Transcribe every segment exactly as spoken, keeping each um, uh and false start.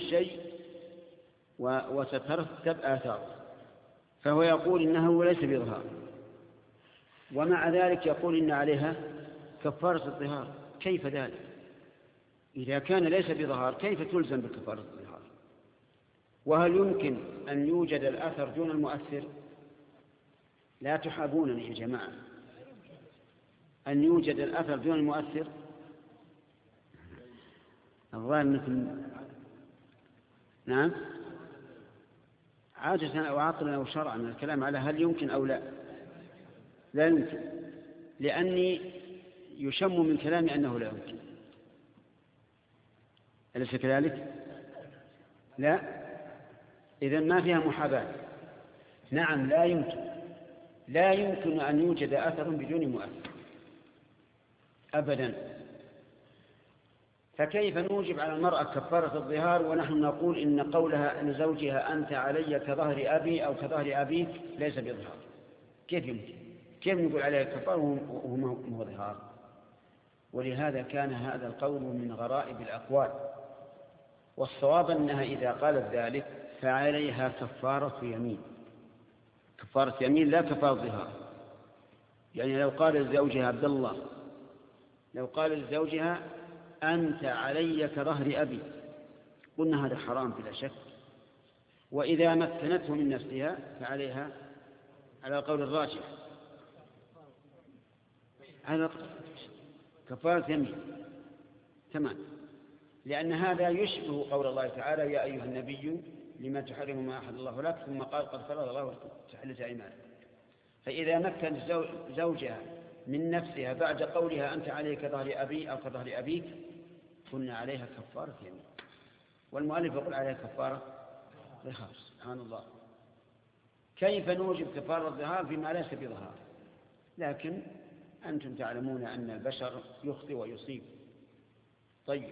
الشيء وتترتب آثاره، فهو يقول إنه ليس بإظهار، ومع ذلك يقول إن عليها كفارة الظهار. كيف ذلك؟ إذا كان ليس بظهار كيف تلزم بكفارة الظهار؟ وهل يمكن أن يوجد الأثر دون المؤثر؟ لا تحابونني يا جماعة. أن يوجد الأثر دون المؤثر الظاهر مثل نعم عاجزا أو عقلا أو شرعا الكلام على هل يمكن أو لا. لا يمكن، لأني يشم من كلامي أنه لا يمكن. أليس كذلك؟ لا، إذن ما فيها محاباة. نعم لا يمكن، لا يمكن أن يوجد أثر بدون مؤثر أبدا. فكيف نوجب على المرأة كفارة الظهار ونحن نقول إن قولها أن زوجها أنت علي كظهر أبي أو كظهر أبيك ليس بإظهار؟ كيف يمكن؟ كيف نقول عليها كفارة وهو ظهار؟ ولهذا كان هذا القول من غرائب الأقوال، والصواب أنها إذا قالت ذلك فعليها كفارة يمين، كفارة يمين لا كفارة ظهار. يعني لو قال لزوجها عبد الله، لو قال لزوجها أنت علي كظهر أبي، قلنا هذا حرام بلا شك، وإذا مكنته من نفسها فعليها على القول الراجح على كفارة يمين. تمام، لأن هذا يشبه قول الله تعالى يا أيها النبي لما تحرم ما أحل الله لك، ثم قال قد فرض الله تحلة أيمانك. فإذا مكن زوجها من نفسها بعد قولها أنت علي كظهر أبي أو كظهر أبيك قلنا عليها كفارة يمين، والمؤلف يقول عليها كفارة ظهار. سبحان الله، كيف نوجب كفارة الظهار فيما ليس بظهار؟ لكن أنتم تعلمون أن البشر يخطئ ويصيب. طيب،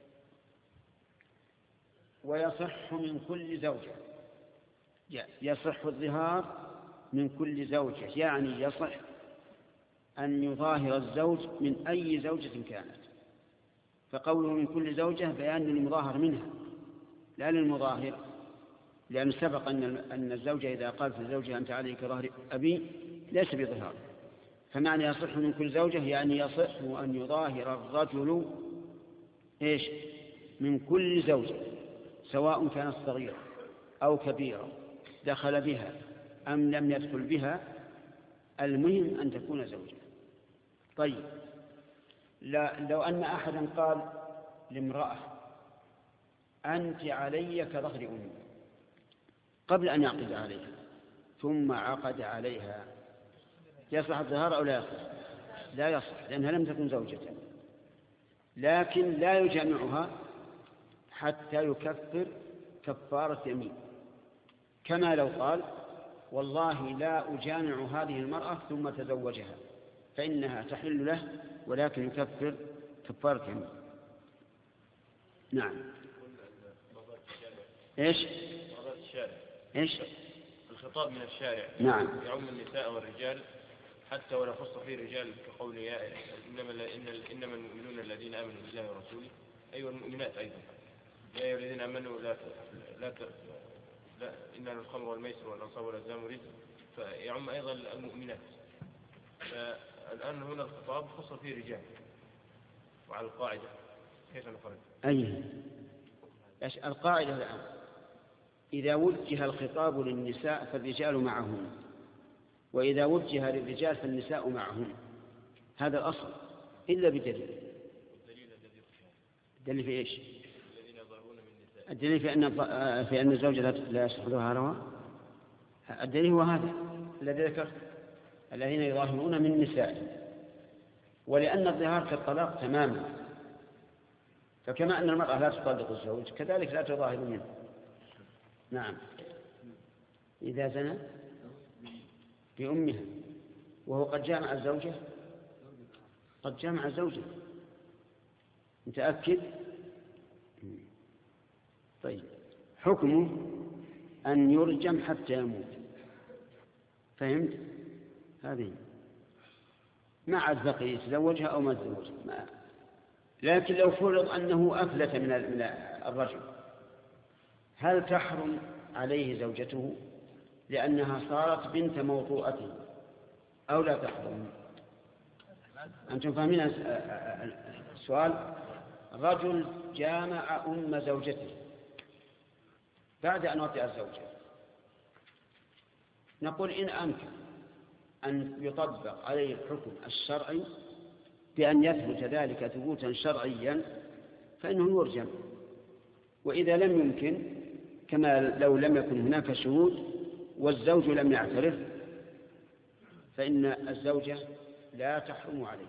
ويصح من كل زوجة، يصح الظهار من كل زوجة، يعني يصح أن يظاهر الزوج من أي زوجة كانت. فقوله من كل زوجة بيان للمظاهر منها لا للمظاهر، لأن سبق أن الزوجة إذا قالت لزوجها أنت علي كظهر أبي ليس بظهار. فمعنى يصح من كل زوجة يعني يصح أن يظاهر الرجل إيش من كل زوجة، سواء كانت صغيرة أو كبيرة، دخل بها أم لم يدخل بها، المهم أن تكون زوجة. طيب، لا لو أن أحدا قال لامرأة أنت علي كظهر أمي قبل أن يعقد عليها ثم عقد عليها، يصح الظهار أو لا يصح؟ لا يصح، لأنها لم تكن زوجة، لكن لا يجامعها حتى يكفر كفارة يمين، كما لو قال والله لا أجامع هذه المرأة ثم تزوجها فإنها تحل له ولكن يكفر كفارة يمين. نعم. إيش؟ إيش؟ الخطاب من الشارع نعم يعم النساء والرجال حتى ولا خص فيه الرجال كقول يا إنما, إنما المؤمنون الذين آمنوا بالله ورسوله، أيوة المؤمنات أيضا يا أيها الذين آمنوا لا لا لا إنما الخمر والميسر والأنصاب والأزلام رزق، فيعم أيضا المؤمنات. فالآن هنا الخطاب خص فيه الرجال، وعلى القاعدة كيف نخرج؟ أي القاعدة الآن إذا وجه الخطاب للنساء فالرجال معهم، وإذا وجه للرجال فالنساء معهم، هذا الأصل إلا بدليل. الدليل في إيش؟ الدليل في أن في أن الزوجة لا يصح ظهارها، الدليل هو هذا الذي ذكرت الذين يظاهرون من النساء. ولأن الظهار كالطلاق تماما، فكما أن المرأة لا تطلق الزوج كذلك لا تظاهر منه. نعم، إذا زنى بأمها وهو قد جامع الزوجة، قد جامع الزوجة متأكد. طيب، حكمه أن يرجم حتى يموت، فهمت؟ هذه ما عاد بقي يتزوجها أو ما تزوجها. لكن لو فرض أنه أفلت من الرجل هل تحرم عليه زوجته لأنها صارت بنت موطوءته أو لا تحرم؟ أنتم فاهمين السؤال؟ رجل جامع أم زوجته بعد أن وطئ الزوجة، نقول إن أمكن أن يطبق عليه الحكم الشرعي بأن يثبت ذلك ثبوتا شرعيا فإنه يرجم، وإذا لم يمكن كما لو لم يكن هناك شهود والزوج لم يعترف فإن الزوجة لا تحرم عليه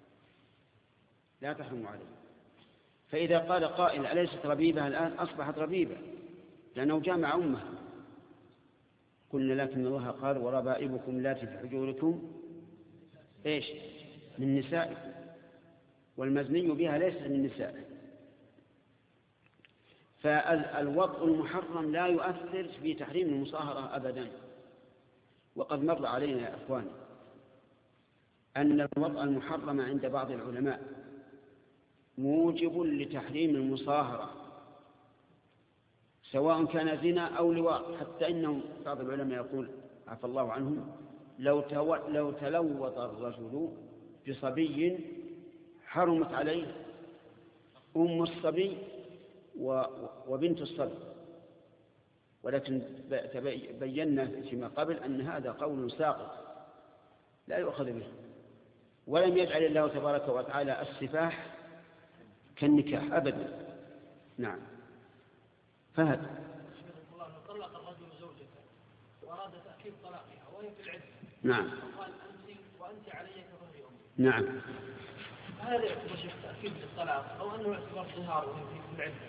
لا تحرم عليه. فإذا قال قائل أليست ربيبة الآن؟ أصبحت ربيبة لأنه جامع أمها. قلنا لكن الله قال وربائبكم اللاتي في حجوركم إيش من نسائكم، والمزني بها ليس من نسائه. فالوضع المحرم لا يؤثر في تحريم المصاهرة أبدا. وقد مر علينا يا أخوان أن الوضع المحرم عند بعض العلماء موجب لتحريم المصاهرة سواء كان زنا أو لواط، حتى إنه بعض العلماء يقول عفى الله عنهم لو, تو... لو تلوط الرجل بصبي حرمت عليه أم الصبي و... وبنت الصبي، ولكن بينا فيما قبل أن هذا قول ساقط لا يؤخذ به، ولم يجعل الله تبارك وتعالى السفاح كالنكاح أبدا. نعم. فهد لو طلق الرجل زوجته وأراد تأكيد طلاقها وهي في العدة نعم وقال أنت وأنت علي كظهر أمي، نعم هذا يعتبر شيخ تأكيد للطلاق أو أنه يعتبر ظهار وهي في العدة؟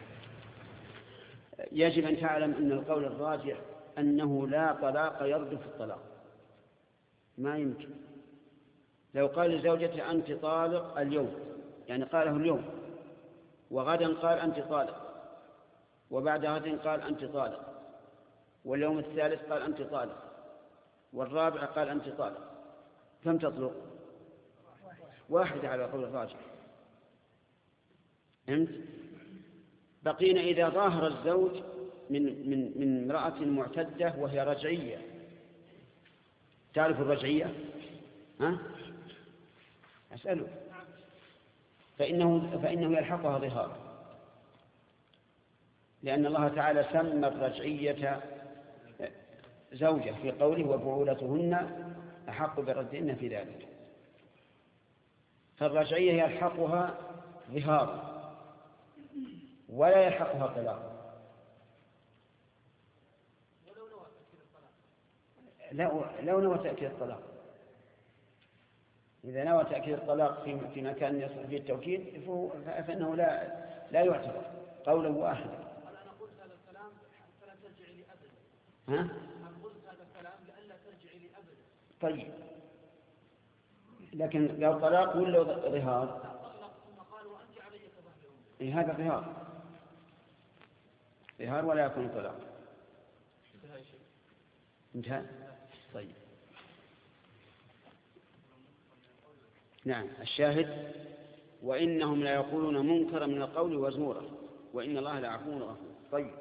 يجب أن تعلم أن القول الراجح أنه لا طلاق يرد في الطلاق، ما يمكن. لو قال لزوجته أنت طالق اليوم، يعني قاله اليوم، وغدا قال أنت طالق، وبعد غد قال أنت طالق، واليوم الثالث قال أنت طالق، والرابع قال أنت طالق، كم تطلق؟ واحدة على قول الراجح. فهمت؟ بقينا إذا ظاهر الزوج من من من امرأة معتدة وهي رجعية. تعرف الرجعية؟ ها؟ أسأله. فإنه فإنه يلحقها ظهار، لأن الله تعالى سمى الرجعية زوجة في قوله وبعولتهن أحق بردهن في ذلك. فالرجعية يلحقها ظهار ولا يلحقها طلاق. لو نوى تأكيد الطلاق، إذا نوى تأكيد الطلاق في مكان يصح فيه التوكيد فإنه لا لا يعتبر قولا واحدا. أنا قلت هذا الكلام فلا ترجعي لي أبدا. ها؟ أنا قلت هذا الكلام لئلا ترجعي لي أبدا. طيب، لكن لو طلاق ولا ظهار؟ طلق ثم قال وأنت علي كظهر أمي. إيه هذا ظهار، ظهار ولا يكون طلاق. انتهى. طيب. نعم. الشاهد وإنهم لا يقولون منكرا من القول وزورا وإن الله لعفو غفور. طيب.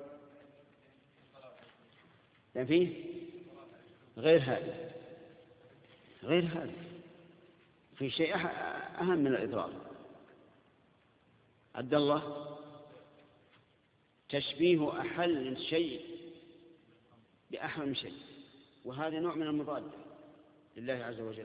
لأن فيه غير هذا غير هذا في شيء أهم من الإضرار. عبد الله، تشبيه أحل شيء بأحرم شيء، وهذا نوع من المضاد لله عز وجل.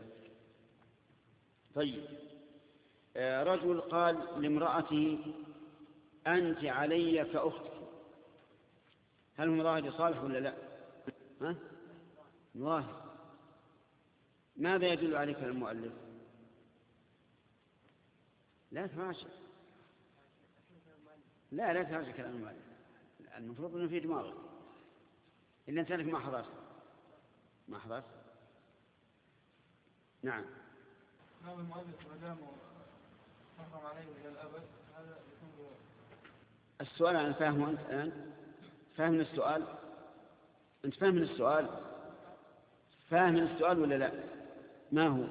طيب، رجل قال لامرأته أنت علي كأختك، هل مظاهر صالح ولا لا؟ ها؟ مظاهر. ماذا يدل عليك المؤلف؟ لا تراجع، لا لا تراجع كلام المؤلف، المفروض أنه في دماغك إلا أنت ما حضرت ما حضرت. نعم. نعم. المؤلف ما دام حرم عليه إلى الأبد هذا يكون. السؤال أنا فاهمه أنت الآن؟ فاهم السؤال؟ أنت فاهم السؤال؟ فاهم السؤال ولا لا؟ ما هو؟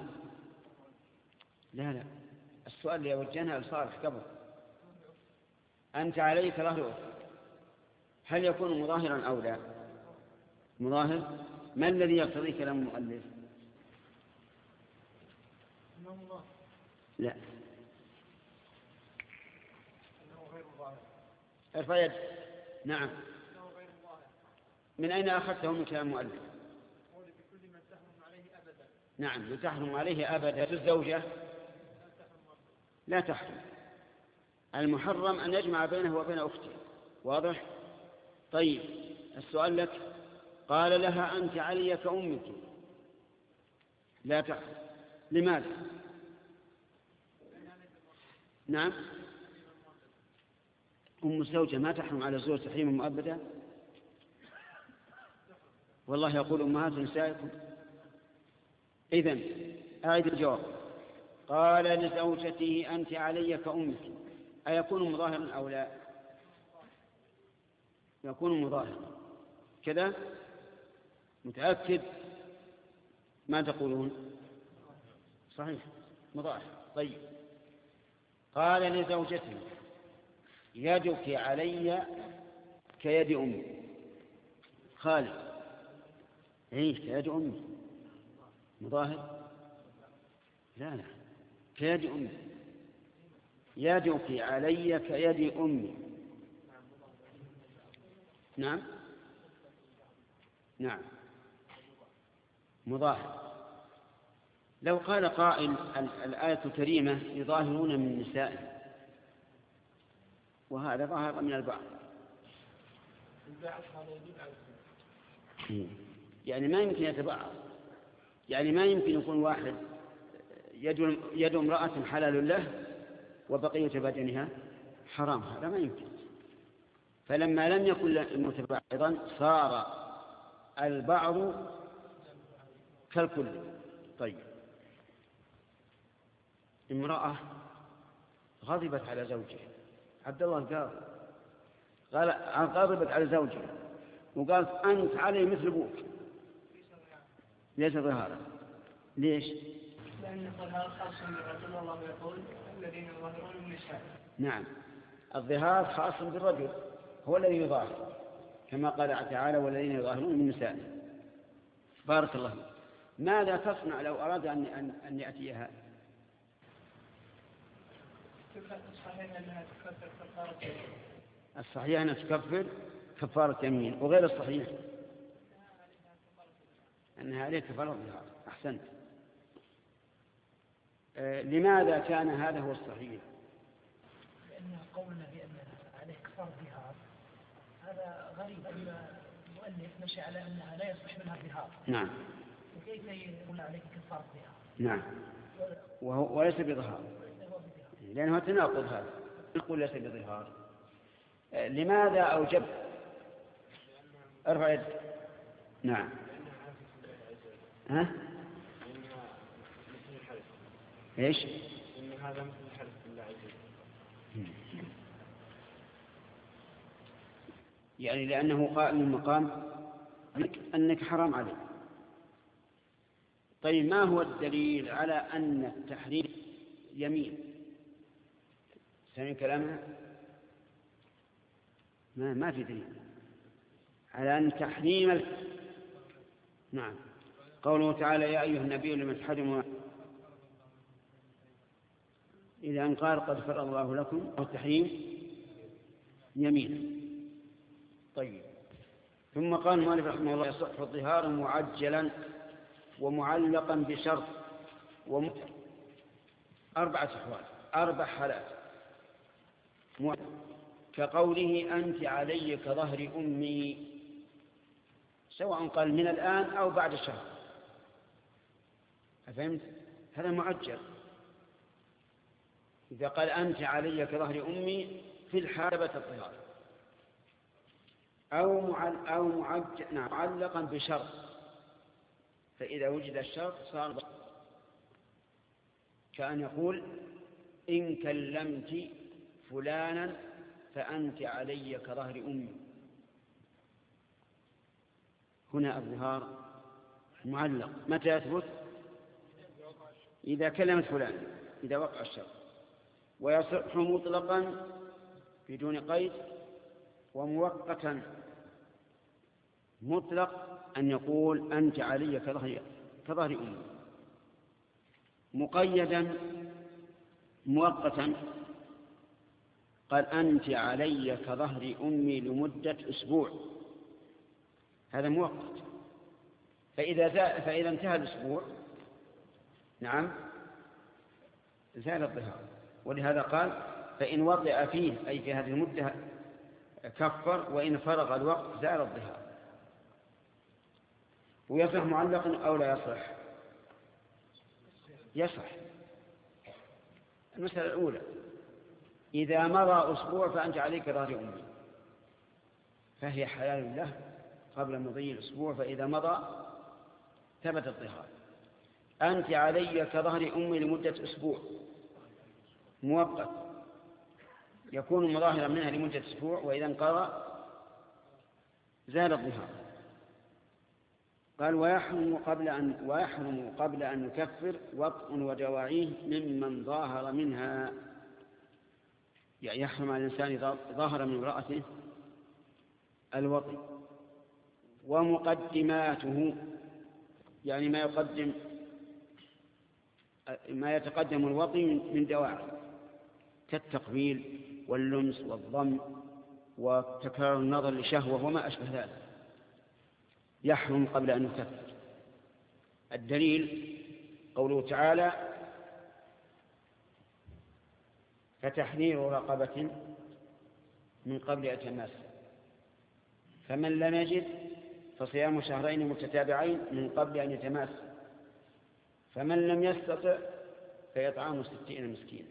لا لا، السؤال اللي وجهناه لصالح قبل أنت علي كظهر أختك، هل يكون مظاهرا أو لا؟ مظاهر. ما الذي يقتضي كلام المؤلف؟ لا. ارفع يد. نعم. من أين أخذته من كلام المؤلف؟ نعم، تحرم عليه أبدا. الزوجة لا تحرم. المحرم أن يجمع بينه وبين أخته. واضح؟ طيب، السؤال لك. قال لها أنت علي كأمك، لا تحرم. لماذا؟ نعم. أم الزوجة ما تحرم على الزوج تحريما مؤبدا. والله يقول أمهات نسائكم. إذن أعيد الجواب. قال لزوجته أنت علي كأمك، أيكون مظاهرا أو لا؟ يكون مظاهرا كذا. متأكد؟ ما تقولون؟ صحيح، مظاهر. طيب، قال لزوجته يدك علي كيد أمي. خالد، ايه كيد أمي مظاهر؟ لا لا، كيد أمي. يدك علي كيد أمي. نعم نعم مظاهر. لو قال قائل الآية الكريمة يظاهرون من نسائهم، وهذا ظاهر من البعض، يعني ما يمكن يتبعض. يعني ما يمكن يكون واحد يد, يد امرأة حلال له وبقية بدنها حرام، هذا ما يمكن. فلما لم يكن متبعضا صار البعض كالكل. طيب، امرأة غضبت على زوجها، عبد الله قال قال غضبت على زوجها وقالت أنت علي مثل أبوك، ليس ظهارا. ليش؟ لأن الظهار خاص بالرجل، والله يقول الذين يظاهرون النساء. نعم، الظهار خاص بالرجل، هو الذي يظاهر، كما قال تعالى والذين يظاهرون من نساء. بارك الله. ماذا تصنع لو أراد أن أن, أن يأتيها؟ الصحيح أنها تكفر كفارة يمين. الصحيح أنها تكفر كفارة يمين، وغير الصحيح أنها عليه كفارة ظهار. أحسنت. آه لماذا كان هذا هو الصحيح؟ لأن قولنا بأن عليه كفارة ظهار هذا غريب، أن المؤلف مشي على أنها لا يصح منها الظهار. نعم. وكيف يقول عليه كفارة ظهار؟ نعم، وهو وليس بظهار، لأنه تناقض. هذا نقول ليس بظهار. آه لماذا أوجب؟ ارفع يد. نعم. ها؟ ايش؟ إن هذا مثل الحلف بالله عز وجل. يعني لأنه قائل من مقام أنك حرام عليك. طيب، ما هو الدليل على أن التحريم يمين؟ سمعين كلامنا؟ ما ما في دليل على أن تحريم ال... نعم، قوله تعالى يا أيها النبي لمن تحرم، إذا أن قال قد فرض الله لكم التحريم يمين. طيب، ثم قال المؤلف رحمه الله يصح الظهار معجلا ومعلقا بشرط ومتر. أربعة أحوال، أربع حالات. كقوله أنت علي كظهر أمي، سواء قال من الآن أو بعد الشهر. أفهمت؟ هذا معجل. إذا قال أنت علي كظهر أمي في الحالة الظهار، أو معل أو معجل نعم معلقا بشرط، فإذا وجد الشرط صار كأن يقول إن كلمت فلانا فأنت علي كظهر أمي. هنا الظهار معلق. متى يثبت؟ إذا كلمت فلان، إذا وقع الشرط. ويصح مطلقا بدون قيد ومؤقتا مطلق أن يقول أنت علي كظهر كظهر أمي، مقيدا مؤقتا قال أنت علي كظهر أمي لمدة أسبوع، هذا مؤقت. فإذا, فإذا انتهى الأسبوع نعم زال الظهار، ولهذا قال فإن وطئ فيه أي في هذه المدة كفر، وإن فرغ الوقت زال الظهار. ويصح معلقا أو لا يصح؟ يصح. المسألة الأولى إذا مضى أسبوع فأنت عليك ظهر أمي، فهي حلال له قبل مضي الأسبوع، فإذا مضى ثبت الظهار. أنت علي كظهر أمي لمدة أسبوع مؤقت يكون مظاهرا منها لمدة أسبوع، وإذا انقضى زال الظهار. قال ويحرم قبل أن ويحرم قبل أن يكفر وطء ودواعيه ممن ظاهر منها، يعني يحرم على الإنسان ظاهر من امرأته الوطء ومقدماته، يعني ما يقدم ما يتقدم الوطء من دواعي كالتقبيل واللمس والضم وتكرار النظر لشهوة وما أشبه ذلك، يحرم قبل أن يكفر. الدليل قوله تعالى فتحرير رقبة من قبل أن يتماس، فمن لم يجد فصيام شهرين متتابعين من قبل أن يتماس، فمن لم يستطع فيطعام ستين مسكينا،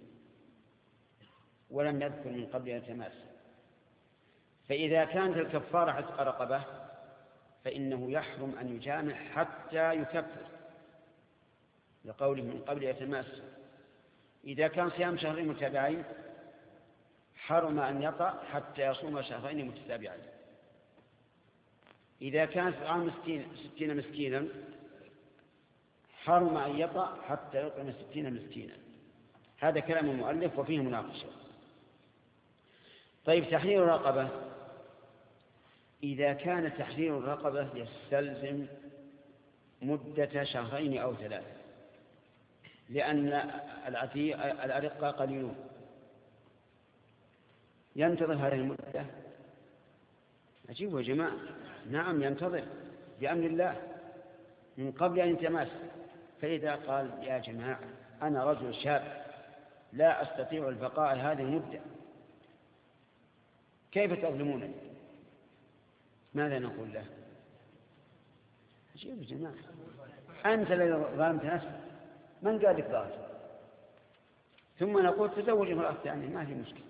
ولم يذكر من قبل أن يتماس. فإذا كانت الكفارة عتق رقبة فإنه يحرم أن يجامع حتى يكفر لقوله من قبل يتماس. إذا كان صيام شهرين متتابعين حرم أن يطأ حتى يصوم شهرين متتابعين. إذا كان طعام ستين مسكينا حرم أن يطأ حتى يطعم ستين مسكينا. هذا كلام المؤلف وفيه مناقشة. طيب تحرير الرقبة، إذا كان تحرير الرقبة يستلزم مدة شهرين أو ثلاثة، لأن الأرقة قليلون، ينتظر هذه المدة. أجيبوا يا جماعة، نعم ينتظر بأمر الله من قبل أن يتماس. فإذا قال يا جماعة أنا رجل شاب لا أستطيع البقاء هذه المدة، كيف تظلمونني؟ ماذا نقول له؟ أجيبوا يا جماعة، أنت الذي ظلمت نفسك، من قال لك ظالم؟ ثم نقول تزوج امرأة ثانية ما في مشكلة،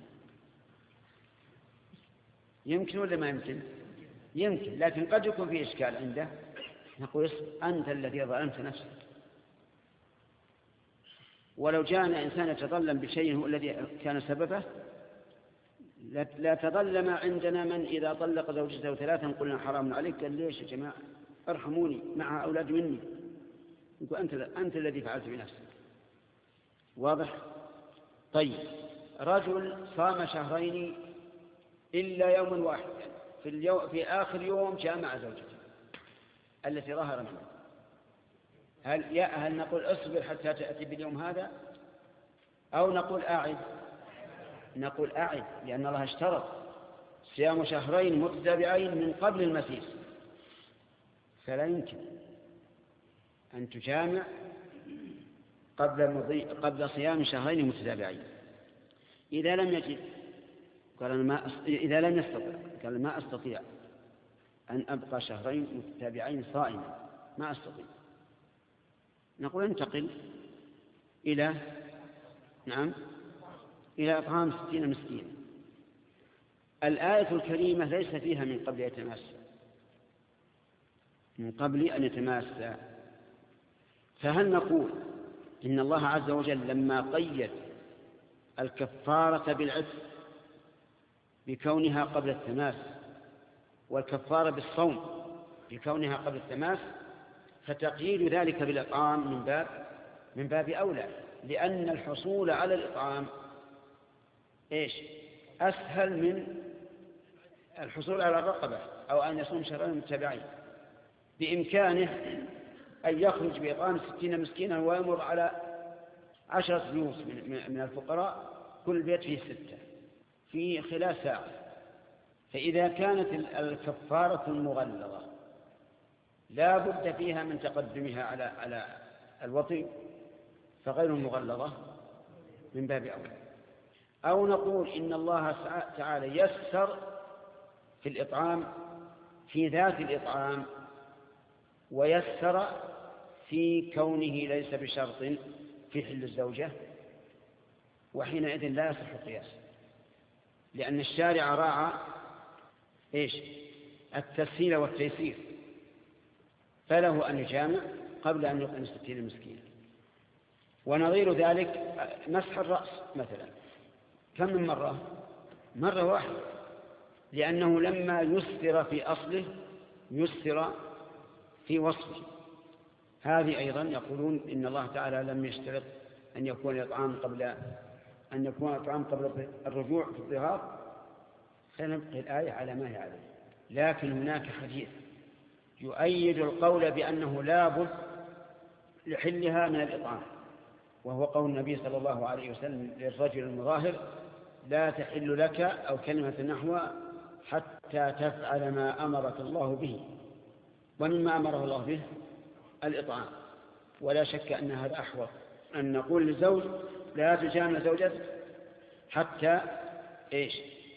يمكن ولا ما يمكن؟ يمكن، لكن قد يكون في إشكال عنده. نقول أنت الذي ظلمت نفسك. ولو جاءنا إنسان يتظلم بشيء هو الذي كان سببه لا تظلم عندنا من إذا طلق زوجته ثلاثا قلنا حرام عليك، قال ليش يا جماعة ارحموني مع أولاد مني، يقول أنت, أنت الذي فعلت بنفسك. واضح؟ طيب رجل صام شهرين إلا يوم واحد، في, اليوم في آخر يوم جاء مع زوجته التي ظهر منه، هل, هل نقول اصبر حتى تأتي باليوم هذا أو نقول أعد؟ نقول أعد، لأن الله اشترط صيام شهرين متتابعين من قبل المسيس، فلا يمكن أن تجامع قبل, مضي... قبل صيام شهرين متتابعين. إذا لم يجد قال ما أس... إذا لم يستطع قال ما أستطيع أن أبقى شهرين متتابعين صائما، ما أستطيع. نقول انتقل إلى نعم إلى إطعام ستين مسكينا. الآية الكريمة ليس فيها من قبل يتماس، من قبل أن يتماس. فهل نقول إن الله عز وجل لما قيد الكفارة بالعتق بكونها قبل التماس والكفارة بالصوم بكونها قبل التماس، فتقييد ذلك بالإطعام من باب من باب أولى، لأن الحصول على الإطعام إيش أسهل من الحصول على الرقبة أو أن يصوم شهرين متتابعين، بإمكانه أن يخرج بإطعام ستين مسكينا ويمر على عشرة بيوت من الفقراء، كل بيت فيه ستة في خلال ساعة. فإذا كانت الكفارة المغلظة لا بد فيها من تقدمها على على الوطي، فغير المغلظة من باب أولى. أو نقول إن الله تعالى يسر في الإطعام في ذات الإطعام، ويسر في كونه ليس بشرط في حل الزوجة، وحينئذ لا يصح القياس، لأن الشارع راعى إيش؟ التسهيل والتيسير، فله أن يجامع قبل أن يطعم ستين مسكينا. ونظير ذلك مسح الرأس مثلا، كم من مرة؟ مرة واحدة، لأنه لما يسر في أصله يسر في وصفه. هذه أيضا يقولون إن الله تعالى لم يشترط أن يكون الإطعام قبل أن يكون الإطعام قبل الرجوع في الظهار، سنبقي الآية على ما هي عليه. لكن هناك حديث يؤيد القول بأنه لا بد لحلها من الإطعام، وهو قول النبي صلى الله عليه وسلم للرجل المظاهر: لا تحل لك، أو كلمة نحو حتى تفعل ما أمرك الله به. ومما أمره الله به الإطعام. ولا شك أن هذا أحوط أن نقول للزوج: لا تجامع زوجتك حتى إيش؟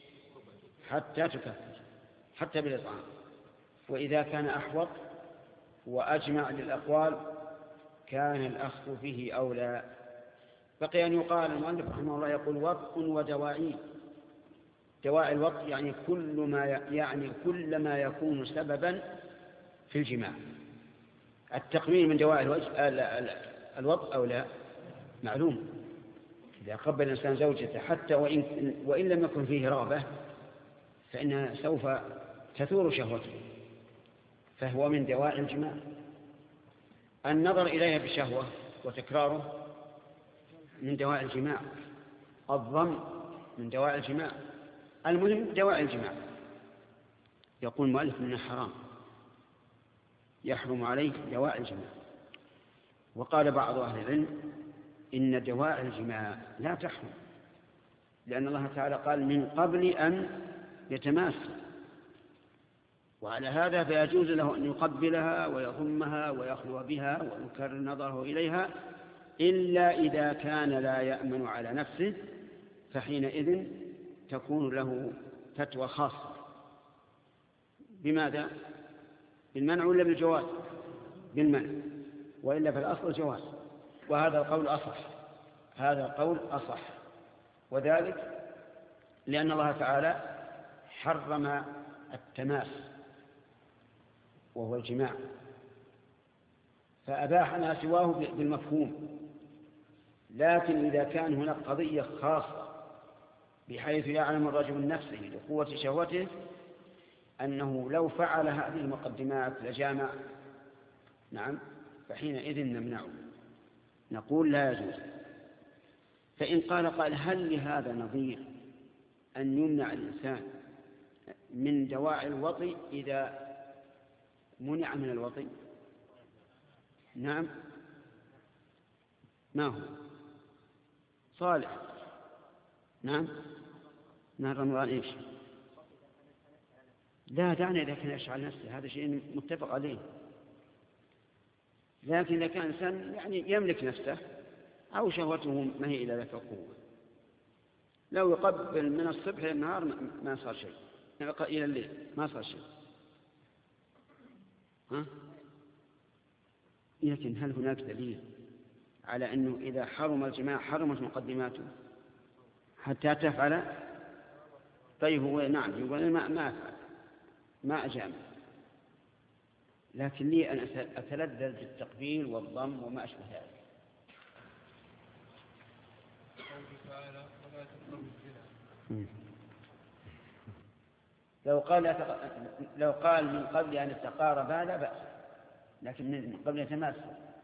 حتى تكفر، حتى بالإطعام. وإذا كان أحوط وأجمع للأقوال كان الأخذ فيه أولى. بقي أن يقال المؤلف رحمه الله يقول: وطء ودواعي. دواعي الوطء يعني كل ما يعني كل ما يكون سببا في الجماع. التقبيل من دواعي الوجه الوطء أو لا؟ معلوم، إذا قبل الإنسان زوجته حتى وإن, وإن لم يكن فيه رغبة فإنها سوف تثور شهوته، فهو من دواعي الجماع. النظر إليها بشهوة وتكراره من دواعي الجماع. الضم من دواعي الجماع. المهم دواعي الجماع. يقول المؤلف من الحرام يحرم عليه دواعي الجماع. وقال بعض أهل العلم إن دواعي الجماع لا تحرم، لأن الله تعالى قال: من قبل أن يتماس. وعلى هذا فيجوز له أن يقبلها ويضمها ويخلو بها ويكرر نظره إليها، إلا إذا كان لا يأمن على نفسه، فحينئذ تكون له فتوى خاصة. بماذا؟ بالمنع ولا بالجواز؟ بالمنع، وإلا فالأصل الجواز. وهذا القول أصح، هذا القول أصح. وذلك لأن الله تعالى حرم التماس وهو الجماع، فأباح ما سواه بالمفهوم. لكن إذا كان هناك قضية خاصة بحيث يعلم الرجل من نفسه لقوة شهوته أنه لو فعل هذه المقدمات لجامع، نعم، فحينئذ نمنعه، نقول لا يجوز. فإن قال قال: هل لهذا نظير أن يمنع الإنسان من دواعي الوطي إذا منع من الوطي؟ نعم. ما هو صالح؟ نعم. نهر رمضان إيش؟ لا دعنا إذا كان يشعل نفسه، هذا شيء متفق عليه. لكن إذا كان إنسان يعني يملك نفسه أو شهوته ما هي إلى ذلك القوة، لو يقبل من الصبح إلى النهار ما صار شيء، إلى الليل ما صار شيء. ها؟ لكن هل هناك دليل على أنه إذا حرم الجماع حرمت مقدماته حتى تفعل؟ طيب هو نعم يقول ما ما أفعل، ما أجامع، لكن لي أن أتلذذ بالتقبيل والضم وما أشبه ذلك. لو قال لو قال من قبل أن يتقاربا لا بأس، لكن من قبل يتماس.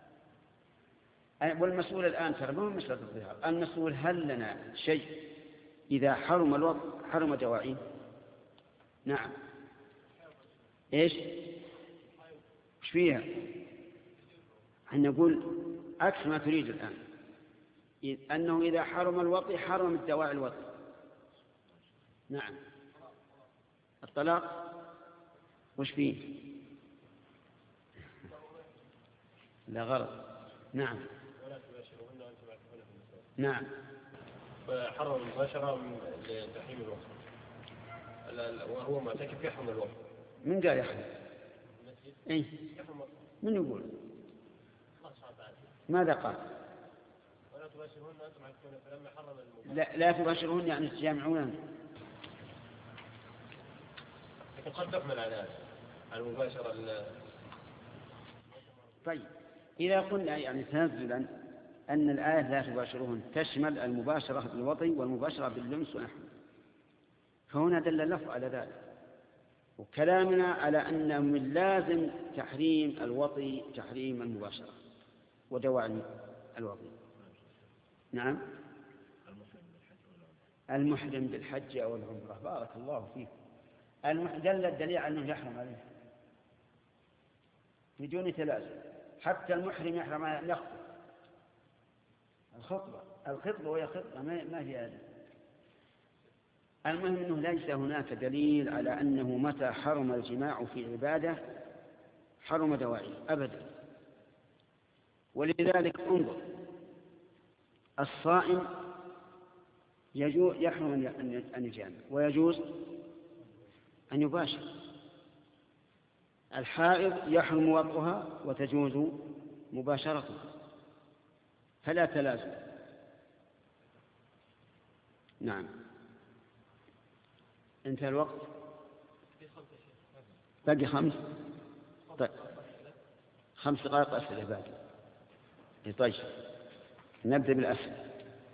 والمسؤول الآن ترى ما هو مسألة الظهار، المسؤول هل لنا شيء إذا حرم الوضع حرم دواعيه؟ نعم. إيش إيش فيها؟ أن نقول عكس ما تريد الآن، أنه إذا حرم الوطي حرم الدواعي الوطي. نعم. الطلاق وش فيه؟ لا غلط. نعم. نعم. فحرم المباشرة من تحريم الوطي، وهو معتكف يحرم الوطي. من قال يحرم؟ اي من يقول؟ ماذا قال؟ ولا تباشرهن أنتم عاكفون، فلما حرم المباشرة لا, لا تباشرهن يعني تجامعون. لكن قد تحمل على على المباشرة. طيب إذا قلنا يعني تنزلا أن الآية لا تباشرهن تشمل المباشرة بالوطي والمباشرة باللمس ونحو، فهنا دل اللفظ على ذلك، وكلامنا على أن من لازم تحريم الوطي تحريم المباشرة ودواعي الوطي. نعم. المحرم بالحج أو العمرة، بارك الله فيك. دل الدليل على أنه يحرم عليه بدون تلازم. حتى المحرم يحرم على يخطب الخطبة الخطبة وهي خطبة ما هي هذه. المهم أنه ليس هناك دليل على أنه متى حرم الجماع في عبادة حرم دواعي أبدا. ولذلك انظر، الصائم يجوز يحرم أن يجامع ويجوز أن يباشر، الحائض يحرم وطئها وتجوز مباشرته، فلا تلازم. نعم. انتهى الوقت، باقي خمس طيب. خمس دقائق أسئلة باقي. طيب نبدأ بالأسئلة.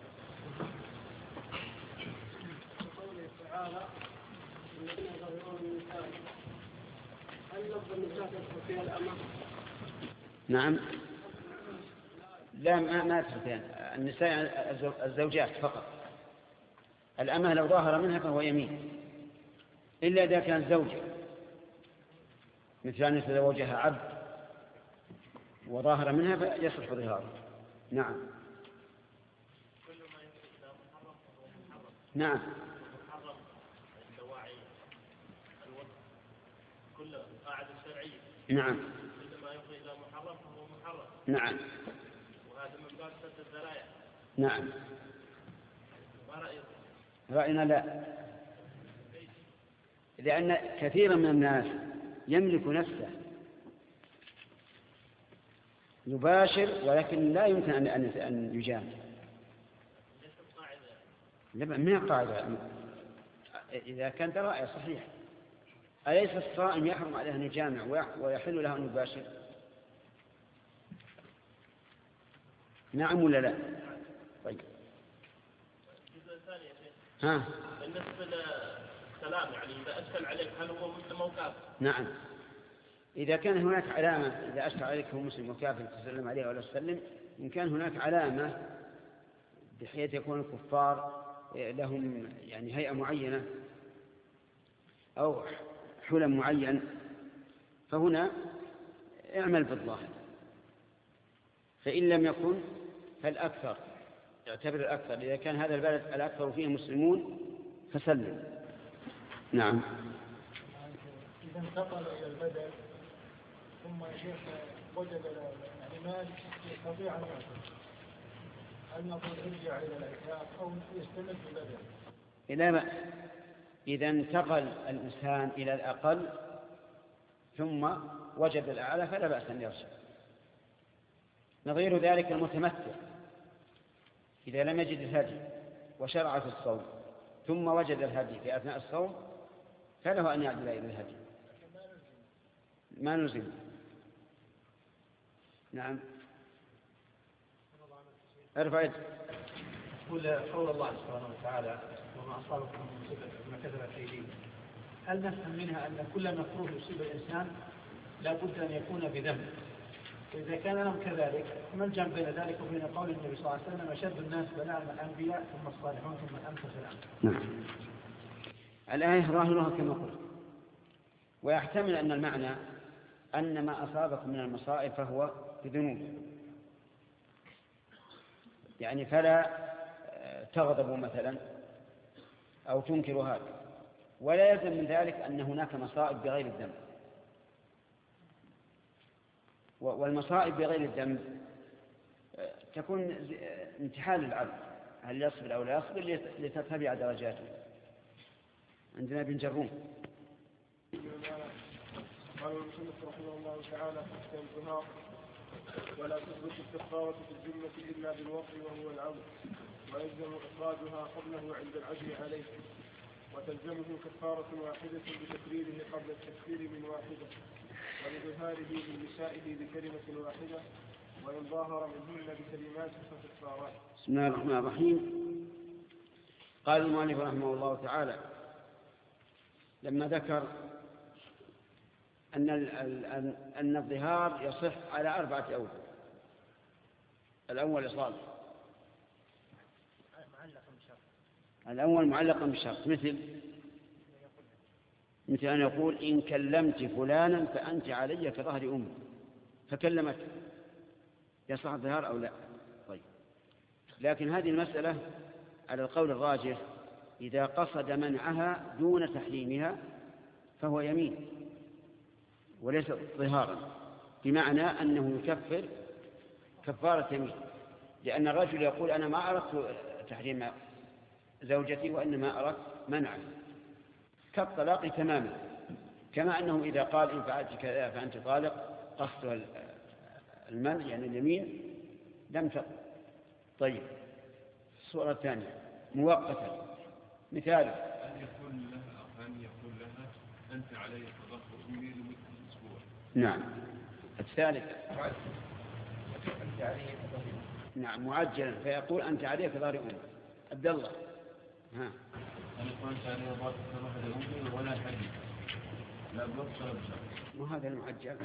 نعم. لا ما ما تفتين النساء الزوجات فقط. الأمة لو ظاهر منها فهو يمين، إلا إذا كانت زوجة، مثل أن يتزوجها عبد وظاهر منها فيصلح ظهاره. نعم. نعم. كل قاعدة شرعية. نعم. كل ما يفضي إلى محرم فهو محرم. نعم. وهذا من باب سد الذرائع. نعم. ما رأيك؟ رأينا لا، لأن كثيرا من الناس يملك نفسه يباشر ولكن لا يمكن أن أن يجامع. لا ما هي قاعدة. إذا كانت رأي صحيح، أليس الصائم يحرم عليه أن يجامع ويحل له أن يباشر؟ نعم ولا لا؟ طيب. ها. بالنسبة للسلام يعني إذا أشكل عليك هل هو مسلم أو كافر؟ نعم. إذا كان هناك علامة، إذا أشكل عليك هو مسلم وكافر تسلم عليه ولا تسلم، إن كان هناك علامة بحيث يكون الكفار لهم يعني هيئة معينة أو حلم معين، فهنا اعمل بالظاهر، فإن لم يكن فالأكثر، يعتبر الأكثر، إذا كان هذا البلد الأكثر فيه مسلمون فسلم. نعم. إذا انتقل إلى البلد ثم شيخ وجد يعني مال يستطيع أن يأكل، هل نقول ارجع إلى العتاب أو يستمر في البلد؟ إلى ما إذا انتقل الإنسان إلى الأقل ثم وجد الأعلى فلا بأس أن يرجع. نظير ذلك المتمتع إذا لم يجد الهدي وشرع في الصوم ثم وجد الهدي في أثناء الصوم فله أن يعدل إلى الهدي، ما نلزم. نعم. ارفع يدك. قول قول الله سبحانه وتعالى وما أصابكم من مصيبة بما كسبت أيديكم، هل نفهم منها أن كل مكروه يصيب الإنسان لا بد أن يكون بذنب؟ وإذا كان لهم كذلك ما الجمع بين ذلك وبين قول النبي صلى الله عليه وسلم أشد الناس بلاء الأنبياء ثم الصالحون ثم الأمثل فالأمثل؟ نعم. الآية ظاهرها كما قلت ويحتمل أن المعنى أن ما أصابكم من المصائب فهو بذنوب، يعني فلا تغضبوا مثلا أو تنكروا هذا، ولا يلزم من ذلك أن هناك مصائب بغير الذنب. والمصائب بغير الذنب تكون امتحان للعبد هل يصبر أو لا يصبر لترتفع درجاته. عندنا ابن جروم. قال المصنف رحمه الله تعالى في الظهار: ولا تثبت الكفارة في الذمة إلا بالوقت وهو العود، ويلزم إخراجها قبله عند العزم عليه، وتلزمه كفارة واحدة بتكريره قبل التكفير من واحدة، ولظهاره من نسائه بكلمة واحدة، وإن ظاهر منهن بكلمات فكفارات. بسم الله الرحمن الرحيم. قال المؤلف رحمه الله تعالى لما ذكر أن أن الظهار يصح على أربعة أوجه. الأول إصابة، الأول معلقا بشرط، مثل مثل أن يقول إن كلمت فلانا فأنت علي كظهر أمي، فكلمت، يصح الظهار أو لا؟ طيب، لكن هذه المسألة على القول الراجح إذا قصد منعها دون تحريمها فهو يمين وليس ظهارا، بمعنى أنه يكفر كفارة يمين، لأن الرجل يقول أنا ما أردت تحريم زوجتي وإنما أردت منعه، كالطلاق تماما، كما أنه إذا قال إن فعلت كذا فأنت طالق قصد المنع يعني اليمين لم تقل. طيب، الصورة الثانية مؤقتة، مثال أن يقول لها أن يقول لها أنت علي كظهر أمي لمدة أسبوع. نعم. الثالث نعم معجلا، فيقول أنت علي كظهر أمي. عبد الله. ها. أنا قلت علي كظهر أمي ولا حديث لا بوقت ولا بشرط. وهذا المعجل.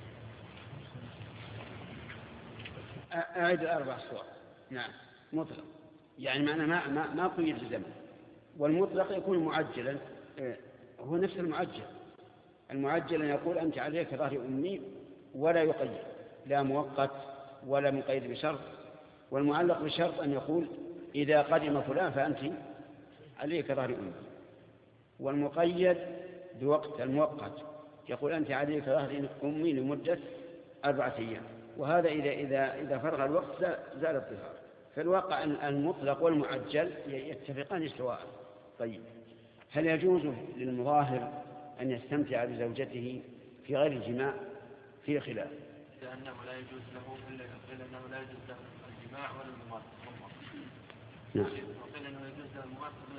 أعد الأربع صور. نعم مطلق، يعني معنى ما ما ما قيد الزمن، والمطلق يكون معجلا، هو نفس المعجل. المعجل يقول أنت عليك كظهر أمي ولا يقيد، لا مؤقت ولا مقيد بشرط. والمعلق بشرط أن يقول إذا قدم فلان فأنت عليك كظهر أمي. والمقيد بوقت المؤقت يقول أنت عليك كظهر أمي لمدة أربعة أيام، وهذا إذا إذا إذا فرغ الوقت زال الظهار. فالواقع المطلق والمعجل يتفقان سواء. طيب، هل يجوز للمظاهر أن يستمتع بزوجته في غير الجماع؟ في خلاف. لأنه لا يجوز له إلا أنه لا يجوز له الجماع ولا الممارسة. نعم. وقيل أنه يجوز له الممارسة دون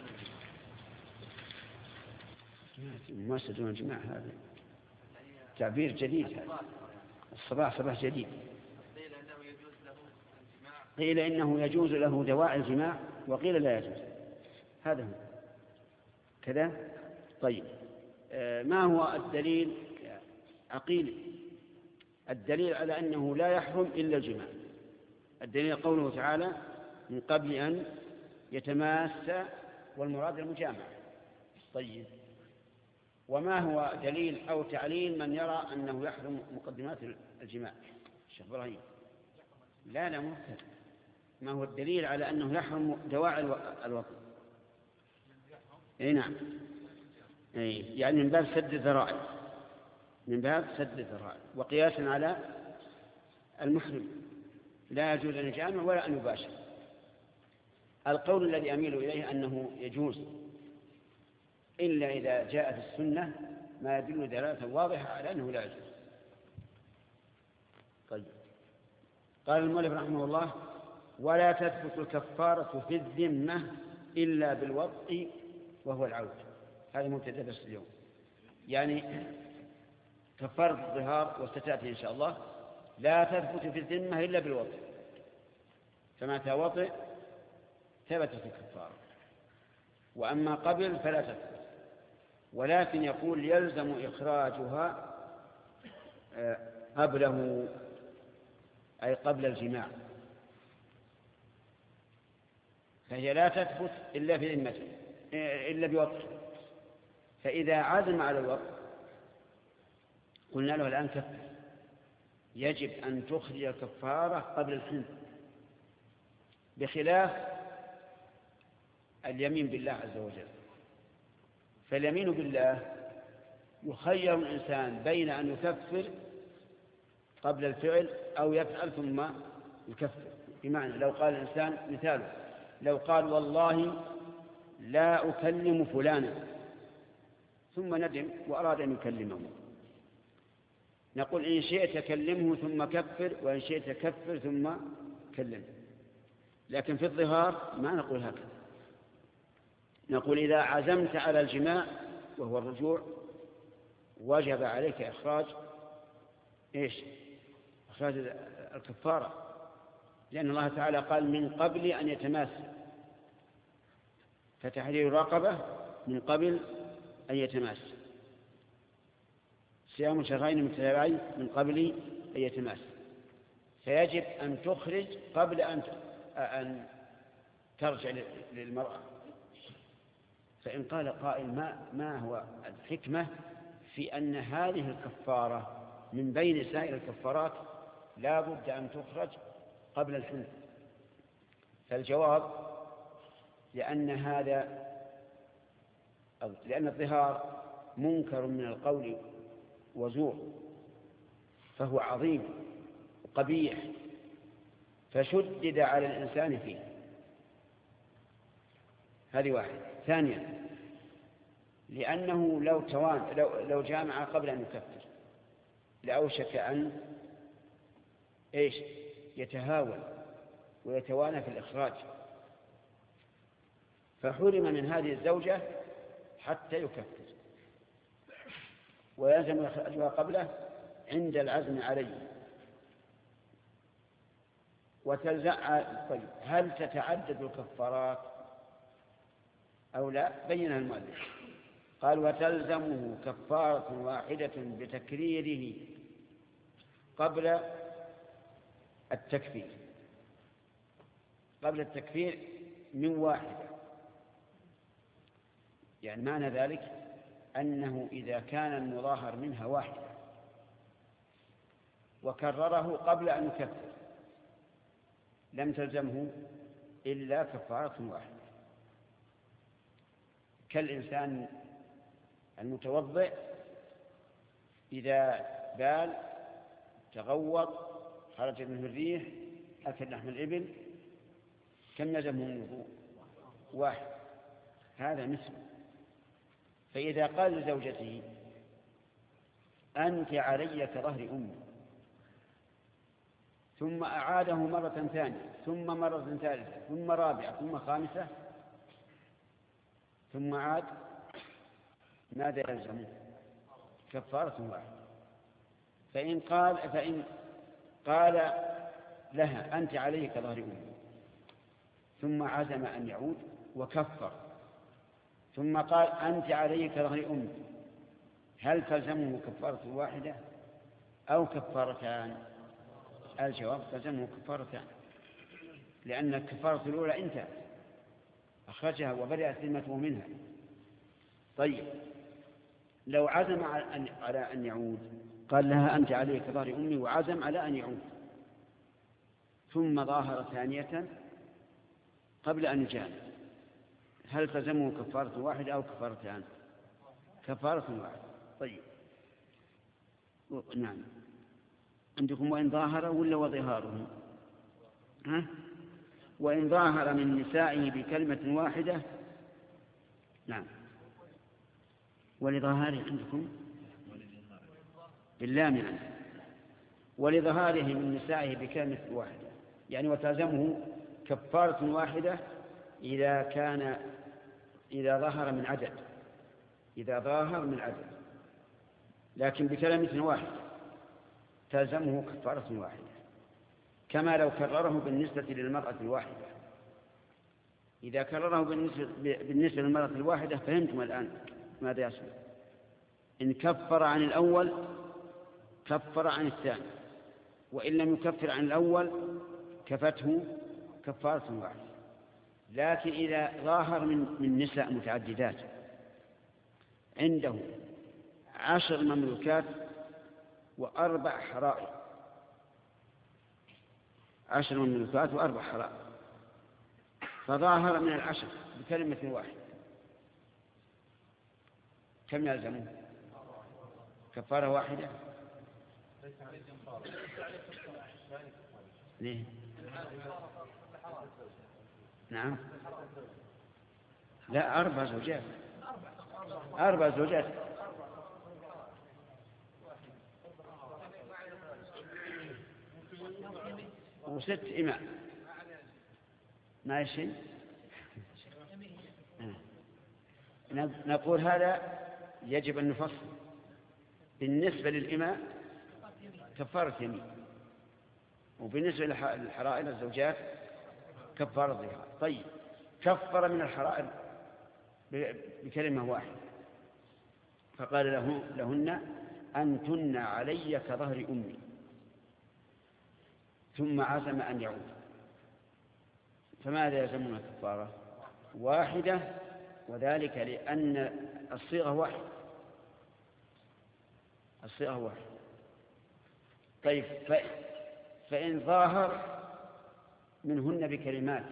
الجماع. الممارسة دون الجماع هذا تعبير جديد، هذا الصباح صباح جديد. قيل أنه يجوز له الجماع، قيل إنه يجوز له دواعي الجماع، وقيل لا يجوز. هذا هو كذا. طيب، ما هو الدليل؟ عقيل الدليل على أنه لا يحرم إلا الجماع. الدليل قوله تعالى من قبل أن يتماس، والمراد المجامعة. طيب، وما هو دليل أو تعليل من يرى أنه يحرم مقدمات الجماع؟ الشيخ إبراهيم. لا لا ممكن. ما هو الدليل على أنه يحرم دواعي الوطن؟ اي نعم، اي يعني من باب سد الذرائع، من باب سد الذرائع، وقياسا على المحرم لا يجوز أن يجامع ولا أن يباشر. القول الذي أميل إليه أنه يجوز، إلا إذا جاء في السنة ما يدل دلالة واضحة على أنه لا يجوز. طيب، قال المؤلف رحمه الله ولا تثبت الكفارة في الذمة إلا بالوطء وهو العود. هذا مبتدأ درس اليوم، يعني كفارة الظهار وستأتي إن شاء الله لا تثبت في الذمة إلا بالوطء، فمتى وطئ ثبتت الكفارة، وأما قبل فلا تثبت. ولكن يقول يلزم إخراجها قبله، أي قبل الجماع، فهي لا تثبت إلا في ذمته إلا بوطئ. فإذا عزم على الوطء قلنا له الآن كفر، يجب أن تخرج الكفارة قبل الحنث، بخلاف اليمين بالله عز وجل. فاليمين بالله يخير الإنسان بين أن يكفر قبل الفعل أو يفعل ثم يكفر. بمعنى لو قال الإنسان، مثاله لو قال والله لا أكلم فلانا ثم ندم وأراد أن يكلمه، نقول إن شئت كلمه ثم كفر، وإن شئت كفر ثم كلمه. لكن في الظهار ما نقول هكذا، نقول إذا عزمت على الجماع وهو الرجوع وجب عليك إخراج إيش؟ إخراج الكفارة، لأن الله تعالى قال من قبل أن يتماس، فتحرير رقبة من قبل أن يتماس، صيام شهرين متتابعين من قبل أن يتماس، فيجب أن تخرج قبل أن أن ترجع للمرأة. فإن قال قائل ما, ما هو الحكمة في أن هذه الكفارة من بين سائر الكفارات لا بد أن تخرج قبل الحنث؟ فالجواب لأن هذا لأن الظهار منكر من القول وزور، فهو عظيم وقبيح، فشدد على الإنسان فيه. هذه واحد. ثانيا لأنه لو توان لو, لو جامع قبل أن يكفر لأوشك أن إيش يتهاون ويتوانى في الإخراج، فحرم من هذه الزوجة حتى يكفر، ويلزم إخراجها قبله عند العزم عليه. وتلزع طيب هل تتعدد الكفارات أو لا؟ بينها المؤلف، قال وتلزمه كفارة واحدة بتكريره قبل التكفير قبل التكفير من واحدة. يعني معنى ذلك أنه إذا كان المظاهر منها واحدة وكرره قبل أن يكفر لم تلزمه إلا كفارة واحدة، كالإنسان المتوضئ إذا بال تغوط خرج منه الريح أكل لحم الإبل كم يلزمه الوضوء؟ واحد. هذا مثل. فإذا قال لزوجته أنت علي كظهر أمي ثم أعاده مرة ثانية ثم مرة ثالثة ثم رابعة ثم خامسة ثم عاد، ماذا يلزمه؟ كفارة واحدة. فإن قال فإن قال لها أنت علي كظهر أمي ثم عزم أن يعود وكفر ثم قال أنت علي كظهر أمي، هل تلزمه كفارة واحدة أو كفارتان؟ الجواب تلزمه كفارتان، لأن الكفارة الأولى انتهت أخرجها وبدأت ذمته منها. طيب لو عزم على أن يعود قال لها أنت علي كظهر أمي وعزم على أن يعود ثم ظاهر ثانية قبل أن يجامع، هل تلزمه كفارة واحدة أو كفارتان؟ كفارة واحدة. طيب نعم. عندكم وإن ظاهر ولا وظهاره؟ ها؟ وإن ظاهر من نسائه بكلمة واحدة. نعم. ولظهاره عندكم باللام يعني. ولظهاره من نسائه بكلمة واحدة يعني وتلزمه كفارة واحدة إذا كان إذا ظهر من عدد إذا ظاهر من عدد، لكن بكلمة واحدة تلزمه كفارة واحدة، كما لو كرره بالنسبة للمرأة الواحدة. إذا كرره بالنسبة للمرأة الواحدة فهمتم الآن ماذا يصنع؟ إن كفر عن الأول كفر عن الثاني، وإن لم يكفر عن الأول كفته كفارة واحدة. لكن إذا ظاهر من, من نساء متعددات عنده عشر مملوكات وأربع حرائر، عشر مملوكات وأربع حرائر، فظاهر من العشر بكلمة واحدة، كم يلزمه؟ كفارة واحدة؟ ليه؟ نعم، لا، أربع زوجات، أربع زوجات، وست إماء، ما شيء. نقول هذا يجب أن نفصل. بالنسبة للإماء كفارة يمين، وبالنسبة للحرائر الزوجات كفارة ظهار. طيب، كفر من الحرائر بكلمة واحدة، فقال له لهن أنتن علي كظهر أمي، ثم عزم أن يعود. فماذا يلزمنا كفارة؟ واحدة، وذلك لأن الصيغة واحدة، الصيغة واحدة. طيب، فإن ظاهر منهن بكلمات،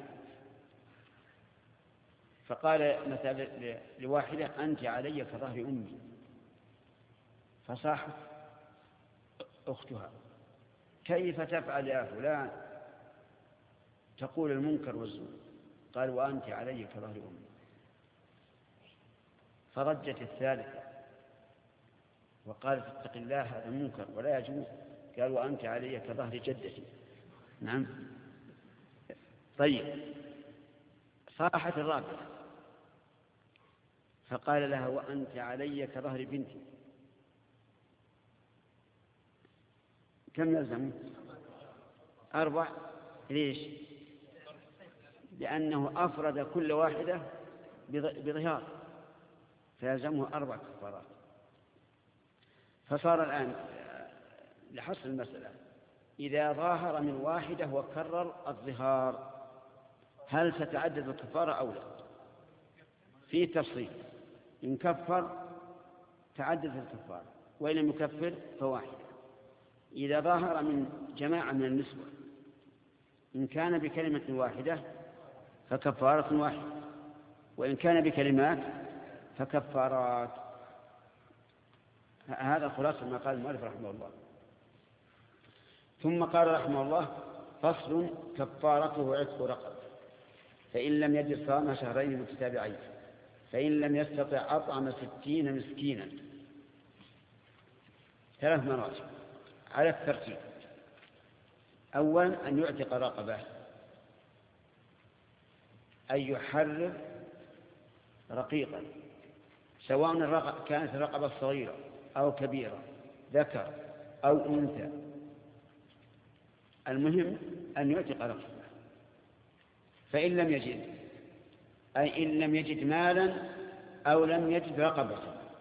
فقال مثلا لواحدة أنت علي كظهر أمي، فصاحت أختها كيف تفعل يا فلان؟ تقول المنكر والزور. قال وأنت علي كظهر أمي. فرجت الثالثة وقالت اتق الله هذا منكر ولا يجوز. قال وأنت علي كظهر جدتي. نعم. طيب، صاحت الرابعة فقال لها وأنت علي كظهر بنتي. كم يلزم؟ أربع. ليش؟ لأنه أفرد كل واحدة بظهار، فيلزمه أربع كفارات. فصار الآن لحصل المسألة، إذا ظاهر من واحدة وكرر الظهار هل ستعدد الكفارة أو لا؟ في تفصيل. إن كفر تعدد الكفارة، وإن لم يكفر فواحدة. إذا ظاهر من جماعة من النسوة إن كان بكلمة واحدة فكفارة واحدة، وإن كان بكلمات فكفارات. هذا خلاصة ما قال المؤلف رحمه الله. ثم قال رحمه الله فصل كفارته عتق رقبة، فإن لم يجد صام شهرين متتابعين، فإن لم يستطع أطعم ستين مسكينا. ثلاث مراتب على الترتيب. أولا أن يعتق رقبة، أن يحرر رقيقا، سواء الرقبة كانت الرقبة صغيرة أو كبيرة، ذكر أو أنثى، المهم أن يعتق رقبة. فإن لم يجد، أي إن لم يجد مالا أو لم يجد رقبة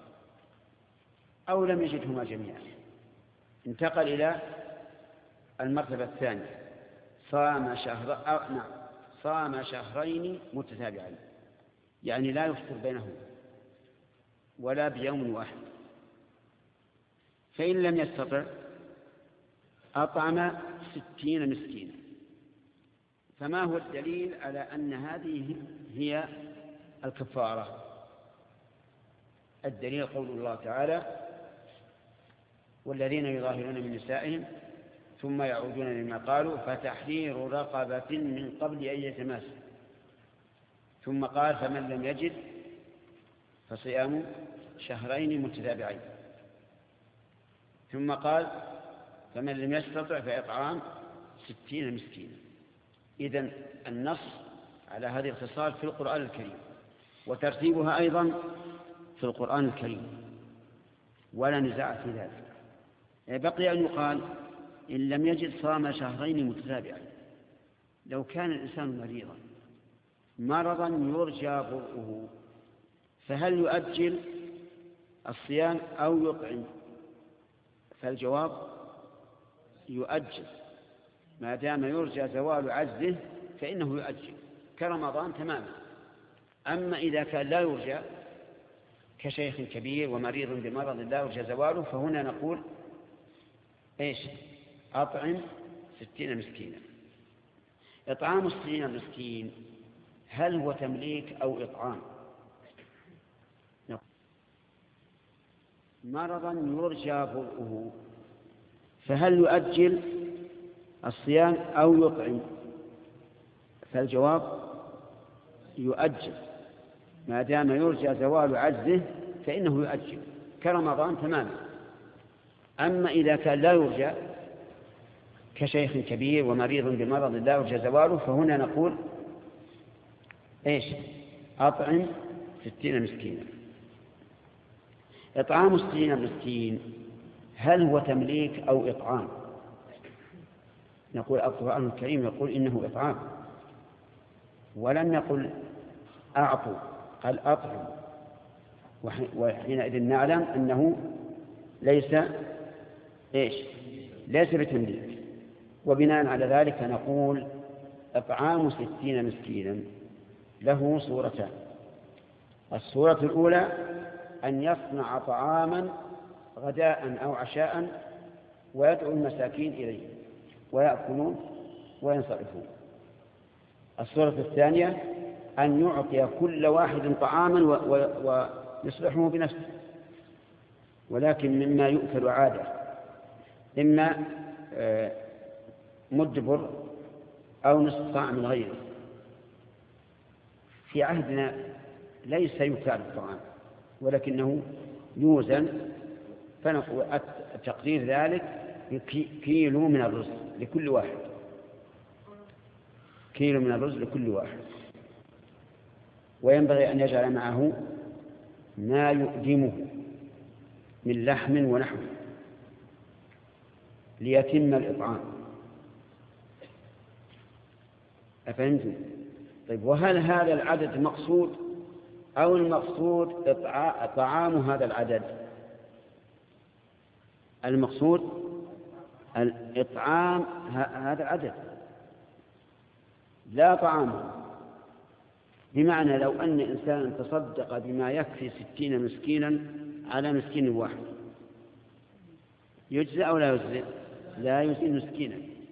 أو لم يجدهما جميعا، انتقل إلى المرتبة الثانية، صام شهر أو نعم صام شهرين متتابعين، يعني لا يفطر بينهما ولا بيوم واحد. فإن لم يستطع أطعم ستين مسكينا. فما هو الدليل على أن هذه هي الكفارة؟ الدليل قول الله تعالى والذين يظاهرون من نسائهم ثم يعودون لما قالوا فتحرير رقبة من قبل أن يتماسوا. ثم قال فمن لم يجد فصيام شهرين متتابعين. ثم قال فمن لم يستطع فإطعام ستين مسكينا. إذن النص على هذه الخصال في القرآن الكريم، وترتيبها أيضا في القرآن الكريم، ولا نزاع في ذلك. بقي أن يقال إن لم يجد صام شهرين متتابعين. لو كان الإنسان مريضا مرضا يرجى برؤه، فهل يؤجل الصيام أو يطعم؟ فالجواب يؤجل، ما دام يرجى زوال عجزه فإنه يؤجل كرمضان تماما. أما إذا كان لا يرجى كشيخ كبير ومريض بمرض لا يرجى زواله، فهنا نقول إيش؟ أطعم ستين مسكينا. إطعام الستين مسكين هل هو تمليك أو إطعام؟ مرضا يرجى برؤه، فهل يؤجل الصيام أو يطعم؟ فالجواب يؤجل، ما دام يرجى زوال عجزه فإنه يؤجل كرمضان تماما. أما إذا كان لا يرجى كشيخ كبير ومريض بمرض لا يرجى زواله فهنا نقول إيش؟ أطعم ستين مسكينا. إطعام ستين مسكين هل هو تمليك أو إطعام؟ نقول القرآن الكريم يقول إنه إطعام، ولم يقل أعطوا، قال أطعم، وحينئذ نعلم أنه ليس إيش؟ ليس بتمليك. وبناء على ذلك نقول إطعام ستين مسكينا له صورتان. الصورة الأولى أن يصنع طعاما غداء أو عشاء ويدعو المساكين إليه ويأكلون وينصرفون. الصورة الثانية أن يعطي كل واحد طعاما ويصلحه بنفسه، ولكن مما يؤكل عادة، إما مدبر أو نصف صاع من غيره. في عهدنا ليس يكال الطعام ولكنه يوزن، فنقول تقدير ذلك كيلو من الرز لكل واحد، كيلو من الرز لكل واحد. وينبغي أن يجعل معه ما يؤدمه من لحم ونحو ليتم الإطعام. أفهمتم؟ طيب، وهل هذا العدد مقصود أو المقصود طعام هذا العدد؟ المقصود الإطعام هذا العدد لا طعامه. بمعنى لو أن إنسان تصدق بما يكفي ستين مسكينا على مسكين واحد يجزئ أو لا يجزئ؟ لا يجزئ مسكينا.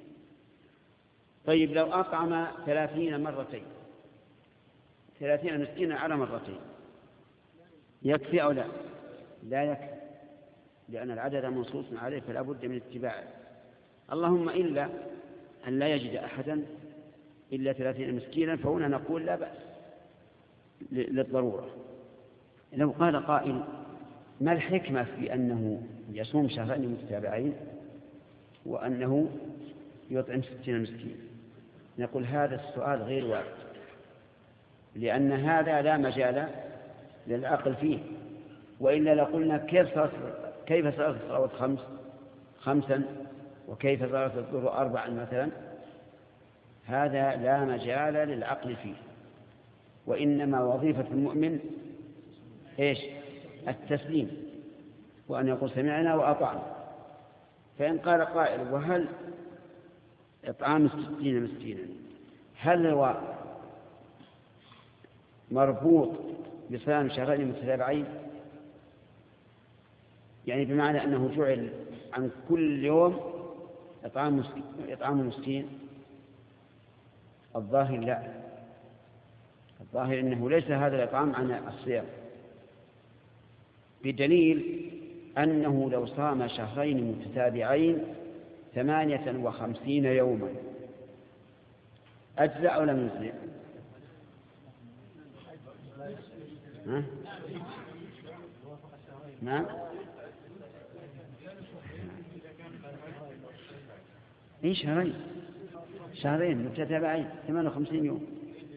طيب، لو أطعم ثلاثين مرتين، ثلاثين مسكينا على مرتين يكفي أو لا؟ لا يكفي، لأن العدد منصوص عليه فلا بد من اتباعه. اللهم إلا أن لا يجد أحدا إلا ثلاثين مسكينا، فهنا نقول لا بأس للضرورة. لو قال قائل ما الحكمة في أنه يصوم شهرين متتابعين وأنه يطعم ستين مسكين؟ نقول هذا السؤال غير وارد، لأن هذا لا مجال للعقل فيه. وإلا لقلنا كيف صارت كيف صارت الصلوات خمس خمسا وكيف صارت الظهر أربعا مثلا. هذا لا مجال للعقل فيه، وإنما وظيفة المؤمن إيش؟ التسليم، وأن يقول سمعنا وأطعنا. فإن قال قائل وهل إطعام ستين مسكينا هل هو مربوط بصيام شهرين متتابعين؟ يعني بمعنى أنه جعل عن كل يوم إطعام إطعام مسكين؟ الظاهر لا، الظاهر أنه ليس هذا الإطعام عن الصيام، بدليل أنه لو صام شهرين متتابعين ثمانية وخمسين يوما أجزأ أو لم يجزئ؟ ها؟ نعم. إيه شهرين شهرين متتابعين ثمانية وخمسين يوم؟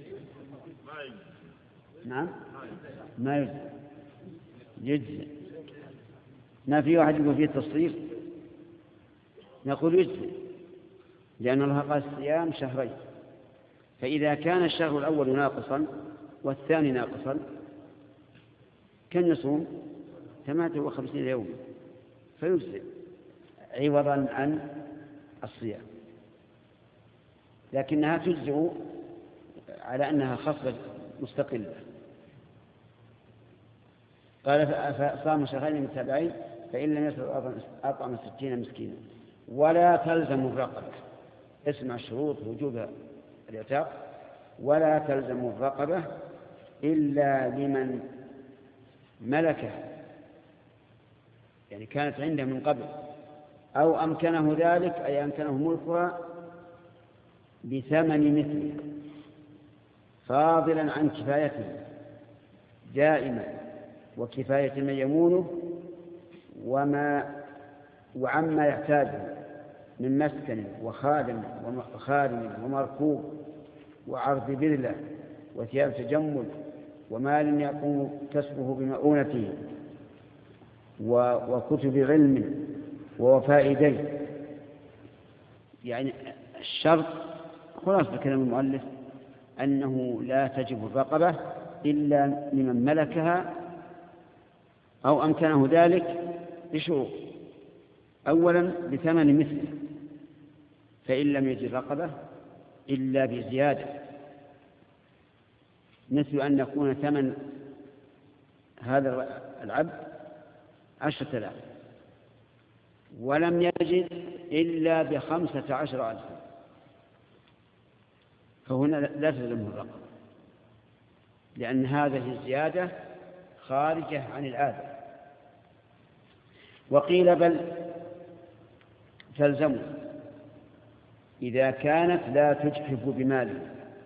نعم ما يجزئ، يجزئ. ما في واحد يقول فيه تصريف؟ نقول يجزئ، لأن الله قال الصيام شهرين، فإذا كان الشهر الأول ناقصا والثاني ناقصا كان يصوم ثمانية وخمسين يوم فيجزئ عوضا عن الصيام، لكنها تجزئ على أنها خصلة مستقلة. قال فصام شهرين متتابعين فإن لم يستطع أطعم ستين مسكينا. ولا تلزم الرقبة. اسمع شروط وجوب العتاق. ولا تلزم الرقبة إلا لمن ملكه، يعني كانت عنده من قبل، أو أمكنه ذلك أي أمكنه ملكها بثمن مثله فاضلا عن كفايته دائما وكفاية من يمونه وما وعما يحتاجه من مسكن وخادم وخادم ومركوب وعرض بذلة وثياب تجمل ومال يقوم كسبه بمؤونته وكتب علم ووفاء دين. يعني الشرط خلاص بكلام المؤلف أنه لا تجب الرقبة إلا لمن ملكها أو أمكنه ذلك بشروط. أولا بثمن مثله، فإن لم يجد رقبة إلا بزيادة، مثل أن يكون ثمن هذا العبد عشرة آلاف ولم يجد إلا بخمسة عشر ألفا، فهنا لا تلزمه الرقبة، لأن هذه الزيادة خارجة عن العادة. وقيل بل تلزمه إذا كانت لا تجحف بماله،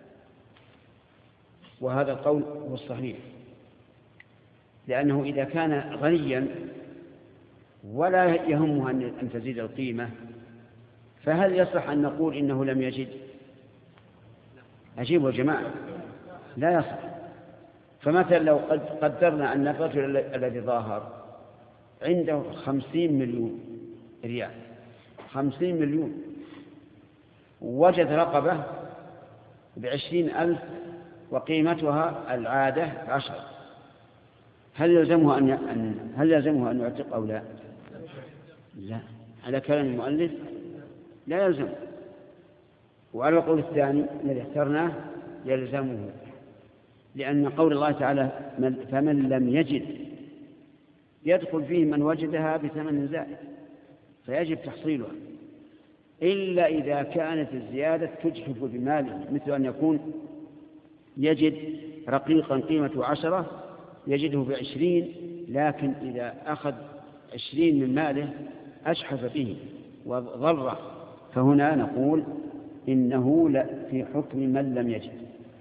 وهذا القول هو الصحيح، لأنه إذا كان غنيا ولا يهمه أن تزيد القيمة فهل يصح أن نقول إنه لم يجد؟ أجيبوا يا جماعة، لا يصح. فمثلا لو قدرنا أن الرجل الذي ظاهر عنده خمسين مليون ريال، خمسين مليون، وجد رقبة بعشرين ألف وقيمتها العادة عشر، هل يلزمه أن هل يلزمه أن يعتق أو لا؟ لا، على كلام المؤلف لا يلزم. وعلى القول الثاني الذي اخترناه يلزمه، لأن قول الله تعالى فمن لم يجد يدخل فيه من وجدها بثمن زائد فيجب تحصيلها، إلا إذا كانت الزيادة تجحف بماله، مثل أن يكون يجد رقيقا قيمته عشرة يجده بعشرين، لكن إذا أخذ عشرين من ماله أشحف به وضره، فهنا نقول إنه لا في حكم من لم يجد.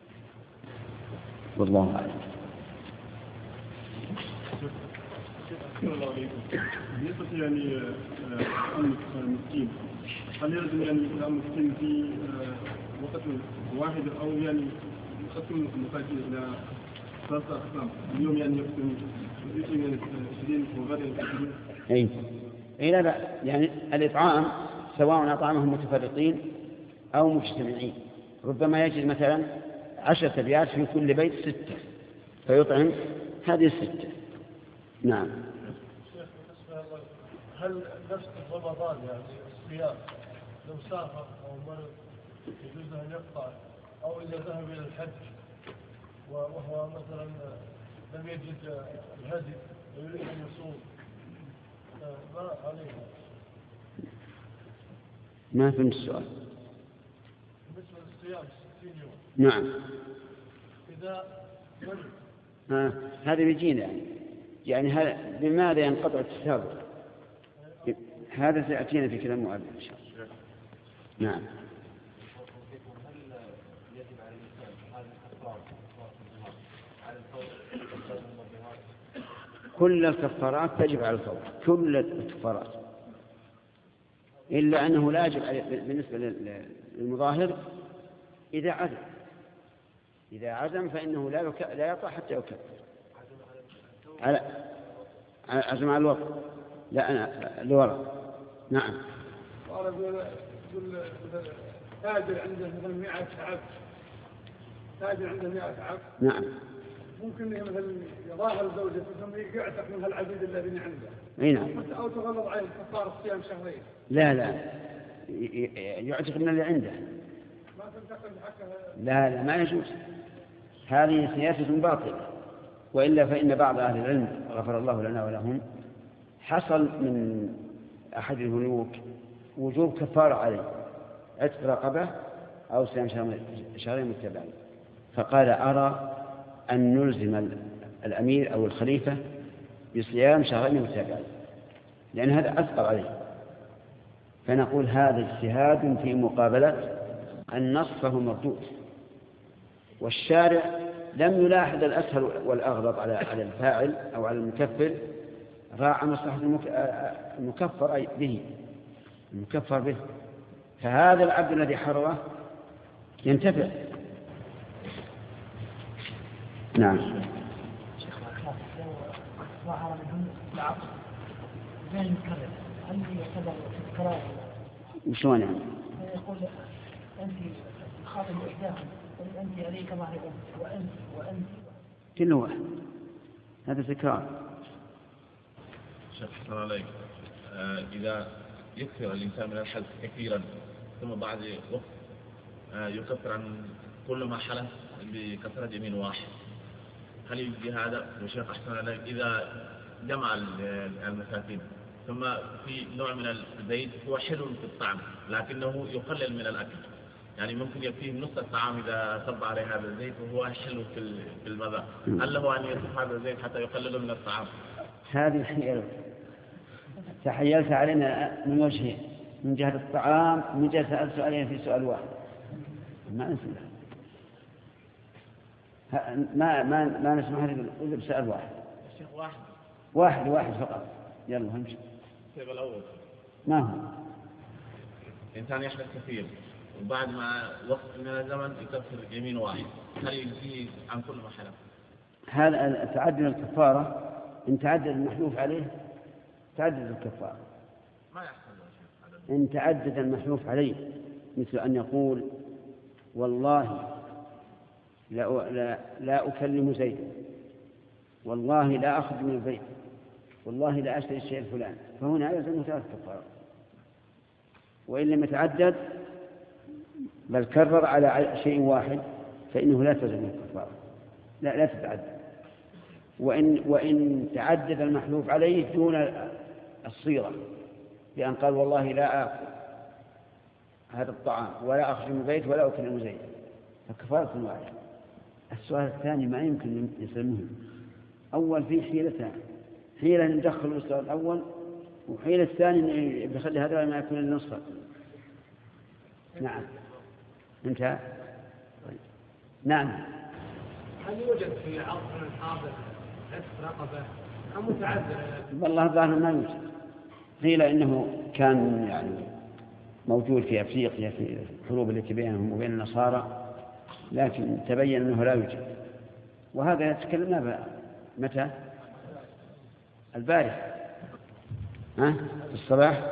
والله أعلم. بالنسبة يعني المسكين، هل يلزم يعني المسكين في وقت واحد أو يعني يقسم المساكين إلى ثلاثة أقسام؟ اليوم يعني يقسم يعني عشرين وغدا عشرين. أي أي لا لا، يعني الإطعام سواء أطعامهم متفرقين أو مجتمعين، ربما يجد مثلا عشرة أبيات في كل بيت ستة فيطعم هذه الستة. نعم. هل نفس رمضان يعني الصيام لو سافر أو مرض يجوز أن يقطع، أو إذا ذهب إلى الحج وهو مثلا لم يجد الهدي ويريد أن يصوم ما عليه؟ ما فهمت السؤال. بالنسبة للصيام ستين يوم. نعم. إذا مرض. ها هذا بيجينا يعني يعني هذا بماذا ينقطع التسابق؟ هذا سيأتينا في كلام مؤلف إن شاء الله. نعم. كل الكفارات تجب على الفور، كل الكفارات، إلا أنه لا يجب بالنسبة للمظاهر إذا عزم. إذا عزم فإنه لا يك... لا يقع حتى يكفر. على عزم على الوقت، لا أنا الورق. نعم. قال يقول تاجر عنده مثلا مئة عبد، تاجر عنده مئة عبد. نعم. ممكن مثلا يظاهر زوجته ثم يعتق من هالعبيد الذين عنده. اي نعم. أو تغلظ عليه كفارة صيام شهرين. لا لا، يعتق من اللي عنده. ما تنتقل حقها. لا لا، ما يجوز، هذه سياسة باطلة. وإلا فإن بعض أهل العلم غفر الله لنا ولهم حصل من أحد الملوك وجوب كفارة عليه، عتق رقبة أو صيام شهرين متتابعين. فقال أرى أن نلزم الأمير أو الخليفة بصيام شهرين متتابعين لأن هذا أثقل عليه. فنقول هذا اجتهاد في مقابلة النص فهو مردود، والشارع لم يلاحظ الأسهل والأغلط على على الفاعل أو على المكفر، راعى مصلحة المكفر به المكفر به. فهذا العبد الذي حرره ينتفع. نعم. شيخ الأخلاق لو ظهر منهم العقل غير مكرر هل يعتبر تكرار؟ وشلون يعني؟ يقول أنت خاطب إحداهم أنت عليك ظهر أنت وأنت وأنت كل واحد، هذا تكرار. شيخ حسن عليك، آه إذا يكثر الإنسان من الحلف كثيرا ثم بعد وقت آه يكفر عن كل ما حلف بكثرة يمين واحد، هل يجزي هذا؟ وشيخ أحسن عليك، إذا جمع المساكين ثم في نوع من الزيت هو حلو في الطعم لكنه يقلل من الأكل، يعني ممكن يكفيه نصف الطعام إذا صب عليه هذا الزيت وهو حلو في المذاق، هل له أن يصب هذا الزيت حتى يقلله من الطعام؟ هذه حيلة تحيلت علينا من وجهين، من جهة الطعام ومن جهة سألت سؤالين في سؤال واحد ما نسمع ما ما ما نسمع هذا بسؤال واحد. الشيخ واحد واحد واحد فقط. يلا همشي. الشيخ الأول ما هو إنسان يحدث كثير وبعد ما وقت من الزمن يكفر يمين واحد، هل يجزيه عن كل ما حلف؟ هذا تعدد الكفارة، إن تعدد المحلوف عليه تعدد الكفارة. ما يحصل إن تعدد المحلوف عليه مثل أن يقول والله لا, لا, لا أكلم زيدا، والله لا أخرج من البيت، والله لا أشتري الشيء الفلاني، فهنا يلزم ثلاث كفارات. وإن لم يتعدد بل كرر على شيء واحد فإنه لا تلزم الكفارة، لا لا تتعدد. وإن, وإن تعدد المحلوف عليه دون الصيغة بأن قال والله لا آكل هذا الطعام ولا أخرج من البيت ولا أكلم زيدا فكفارة واحدة. السؤال الثاني ما يمكن يسلمه. أول فيه حيلتان، حيلة ندخل السؤال الأول وحيلة الثاني بخلي هذا ما يكون النصف. نعم انتهى. نعم. هل يوجد في عصرنا الحاضر عتق رقبة أم متعذر؟ والله الظاهر ما يوجد. قيل إنه كان يعني موجود في أفريقيا في الحروب التي بينهم وبين النصارى، لكن تبين أنه لا يوجد. وهذا تكلمنا متى؟ البارح ها في الصباح.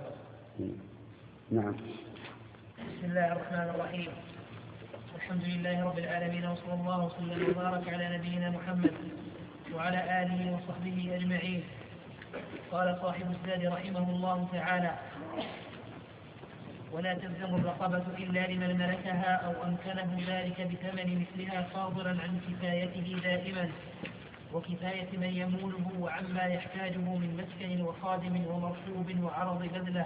نعم. بسم الله الرحمن الرحيم، الحمد لله رب العالمين، وصلى الله وسلم وبارك على نبينا محمد وعلى آله وصحبه أجمعين. قال صاحب الزاد رحمه الله تعالى: ولا تلزم الرقبة إلا لمن ملكها أو أمكنه ذلك بثمن مثلها صادرا عن كفايته دائما وكفاية من يموله وعما يحتاجه من مسكن وخادم ومركوب وعرض بذلة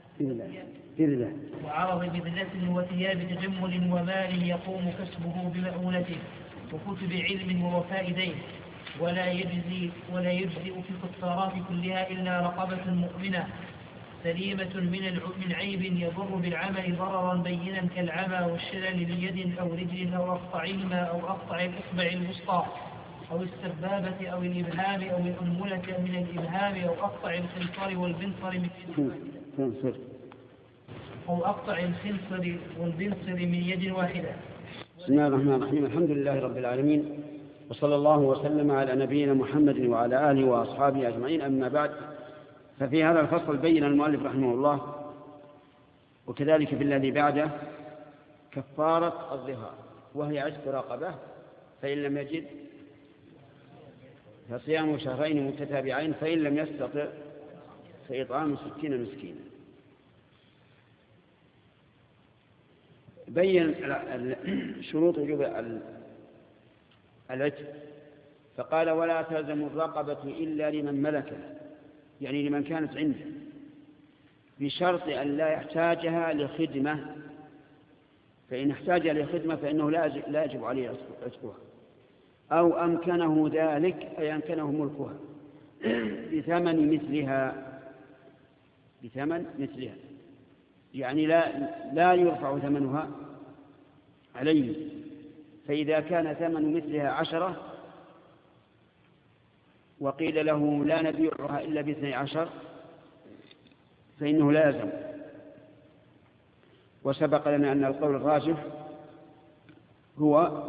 وعرض بذلة وثياب تجمل ومال يقوم كسبه بمؤونته وكتب علم ووفاء دين. ولا يجزي ولا يجزئ في الكفارات كلها إلا رقبة مؤمنة سليمة من من عيب يضر بالعمل ضررا بينا كالعمى والشلل بيد أو رجل أو أقطعهما أو أقطع الإصبع الوسطى أو السبابة أو الإبهام أو الأنملة من الإبهام أو أقطع الخنصر والبنصر من أو أقطع الخنصر والبنصر من يد واحدة. بسم الله الرحمن الرحيم، الحمد لله رب العالمين، وصلى الله وسلم على نبينا محمد وعلى آله وأصحابه أجمعين. أما بعد، ففي هذا الفصل بين المؤلف رحمه الله وكذلك في الذي بعده كفارة الظهار، وهي عتق رقبة، فإن لم يجد فصيام شهرين متتابعين، فإن لم يستطع فإطعام ستين مسكينا. بين شروط وجوب العتق فقال: ولا تلزم الرقبة إلا لمن ملكها، يعني لمن كانت عنده بشرط أن لا يحتاجها لخدمة، فإن احتاجها لخدمة فإنه لا يجب عليه عتقها، أو أمكنه ذلك أي أمكنه ملكها بثمن مثلها بثمن مثلها يعني لا لا يرفع ثمنها عليه. فإذا كان ثمن مثلها عشرة وقيل له لا نبيعها إلا باثني عشر فإنه لازم. وسبق لنا أن القول الراجح هو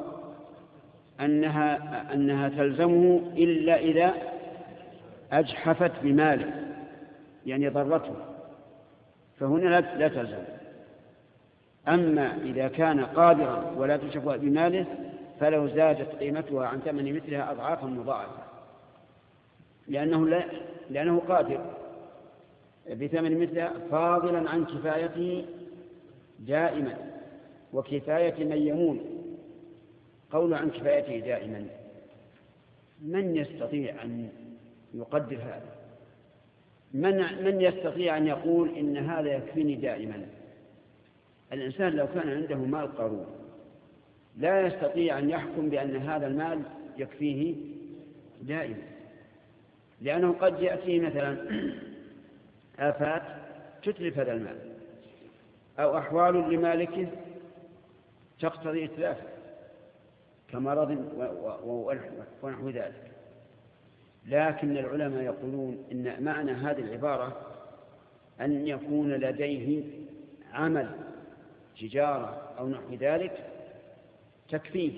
أنها, أنها تلزمه إلا إذا أجحفت بماله يعني ضرته، فهنا لا تلزم. أما إذا كان قادرا ولا تجحف بماله فلو زادت قيمتها عن ثمن مثلها أضعافا مضاعفة، لأنه, لا لأنه قادر بثمن مثلها فاضلا عن كفايته دائما. وكفاية من يمون قول عن كفايته دائما، من يستطيع أن يقدر هذا؟ من, من يستطيع أن يقول إن هذا يكفيني دائما؟ الإنسان لو كان عنده مال قارون لا يستطيع أن يحكم بأن هذا المال يكفيه دائما، لأنه قد يأتي مثلا آفات تتلف هذا المال أو أحوال لمالكه تقتضي إتلافه كمرض ونحو ذلك. لكن العلماء يقولون إن معنى هذه العبارة أن يكون لديه عمل تجارة أو نحو ذلك تكفيه،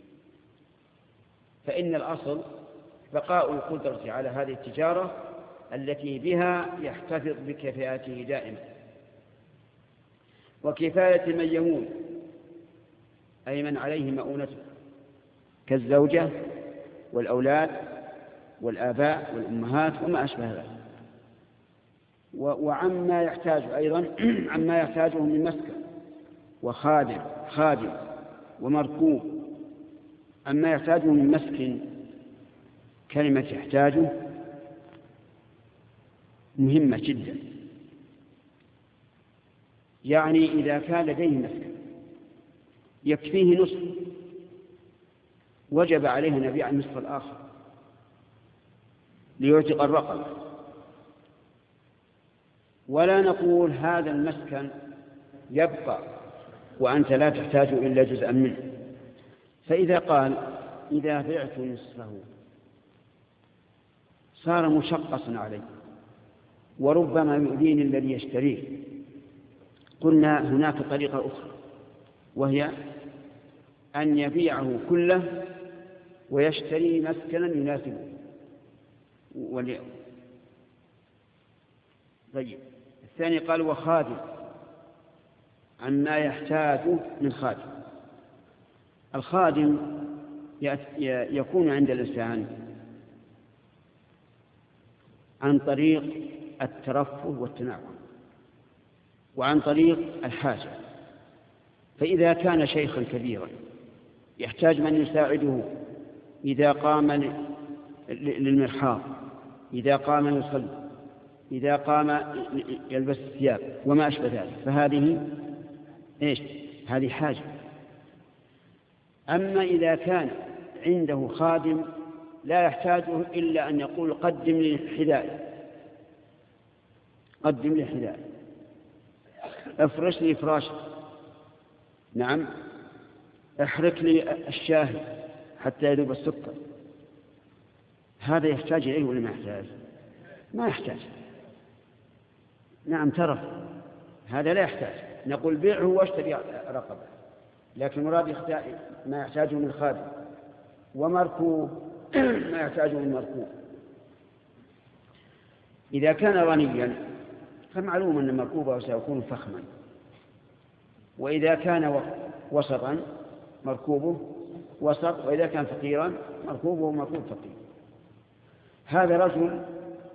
فإن الأصل بقاء القدرة على هذه التجارة التي بها يحتفظ بكفاءته دائما. وكفاية من يمون أي من عليه مؤونته كالزوجة والأولاد والآباء والأمهات وما أشبه ذلك. وعما يحتاج أيضا عما يحتاجه من مسكن وخادم خادم ومركوب. أما يحتاجه من مسكن، كلمة يحتاجه مهمة جدا، يعني إذا كان لديه مسكن يكفيه نصف وجب عليه أن يبيع النصف الآخر ليعتق الرقبة. ولا نقول هذا المسكن يبقى وأنت لا تحتاج إلا جزءا منه. فإذا قال إذا بعت نصفه صار مشقصا عليه وربما يؤذيني الذي يشتريه، قلنا هناك طريقة أخرى وهي أن يبيعه كله ويشتري مسكنا يناسبه. ولي... طيب الثاني قال وخادم عما يحتاجه من خادم. الخادم يكون عند الإنسان عن طريق الترفه والتنعم وعن طريق الحاجة. فإذا كان شيخا كبيرا يحتاج من يساعده إذا قام للمرحاض، إذا قام يصلي، إذا قام يلبس الثياب وما أشبه ذلك، فهذه إيش؟ هذه حاجة. أما إذا كان عنده خادم لا يحتاجه إلا أن يقول قدم لي حذاء، قدم لي حذاء، افرش لي فراش، نعم، احرك لي الشاهي حتى يذوب السكر، هذا يحتاج إليه ولا ما يحتاج؟ ما يحتاج. نعم ترف، هذا لا يحتاج. نقول بيعه واشتري رقبة، لكن مراد ما يحتاجه من خادم، ومركوب ما يحتاجه من مركوب. إذا كان غنيا فمعلوم أن مركوبه سيكون فخما، وإذا كان وسطا مركوبه وسط، وإذا كان فقيرا مركوبه مركوب فقير. هذا رجل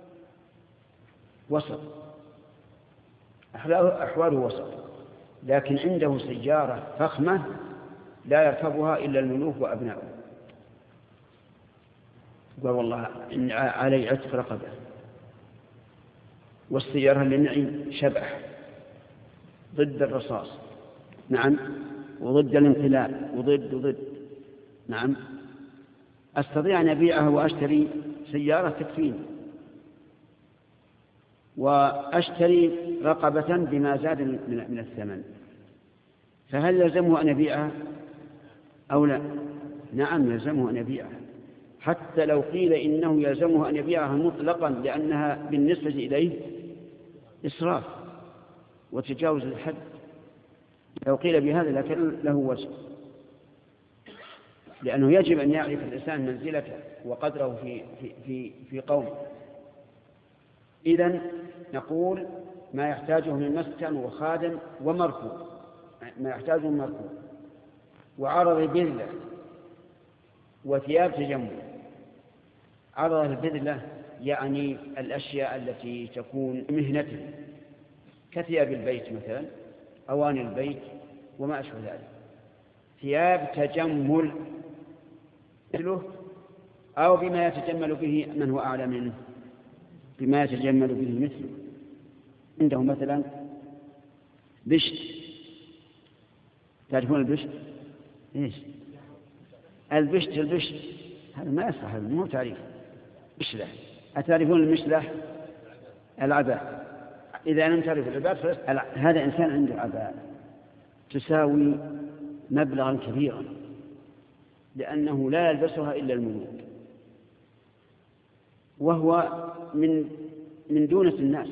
وسط، أحواله وسط، لكن عنده سيارة فخمة لا يركبها إلا الملوك وأبناؤه، قال والله إن علي عتق رقبة، والسيارة اللي معي شبح ضد الرصاص، نعم، وضد الانقلاب وضد وضد، نعم، أستطيع أن أبيعها وأشتري سيارة تكفيني، وأشتري رقبة بما زاد من الثمن، فهل يلزمه أن يبيعها أو لا؟ نعم يلزمه أن يبيعها، حتى لو قيل إنه يلزمه أن يبيعها مطلقا لأنها بالنسبة إليه إسراف وتجاوز الحد، لو قيل بهذا لكن له وجه، لأنه يجب أن يعرف الإنسان منزلته وقدره في, في, في, في قومه. إذن نقول ما يحتاجه من مسكن وخادم ومركوب، ما يحتاجه من مركوب وعرض بذلة وثياب تجمل. عرض البذلة يعني الأشياء التي تكون مهنته كثياب البيت مثلا، أواني البيت وما أشبه ذلك. ثياب تجمل مثله أو بما يتجمل به من هو أعلى منه، بما يتجمل به مثله. عنده مثلا بشت، تعرفون البشت؟ إيش البشت؟ البشت هذا ما يصح، هذا مو تعريف. مشلح، أتعرفون المشلح؟ العباء. إذا لم تعرف العباء هذا إنسان عنده عباء تساوي مبلغا كبيرا، لأنه لا يلبسها إلا الملوك، وهو من من دونة الناس.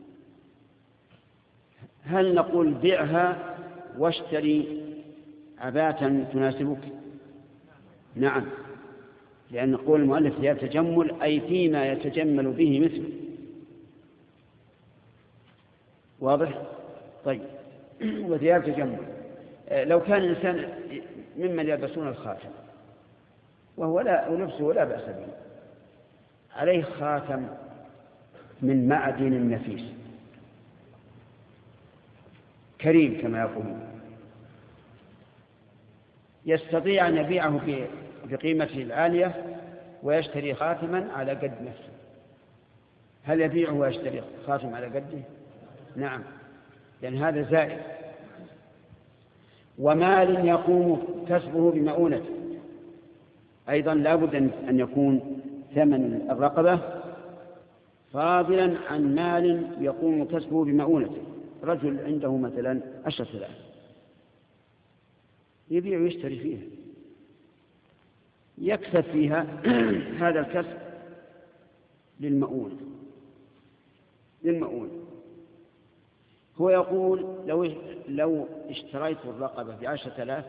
هل نقول بيعها واشتري عباءة تناسبك؟ نعم، لأن نقول المؤلف ثياب تجمل أي فيما يتجمل به مثله. واضح؟ طيب. وثياب تجمل لو كان الإنسان ممن يلبسون الخاتم وهو لا ولبسه لا بأس به، عليه خاتم من معدن نفيس كريم كما يقولون، يستطيع أن يبيعه بقيمته العالية ويشتري خاتما على قد نفسه. هل يبيعه ويشتري خاتم على قده؟ نعم، لأن هذا زائد. ومال يقوم كسبه بمؤونته، أيضا لا بد أن يكون ثمن الرقبة فاضلا عن مال يقوم كسبه بمؤونته. رجل عنده مثلا عشرة آلاف يبيع ويشتري فيها، يكسب فيها هذا الكسب للمؤونة للمؤونة هو يقول لو لو اشتريت الرقبة بعشرة آلاف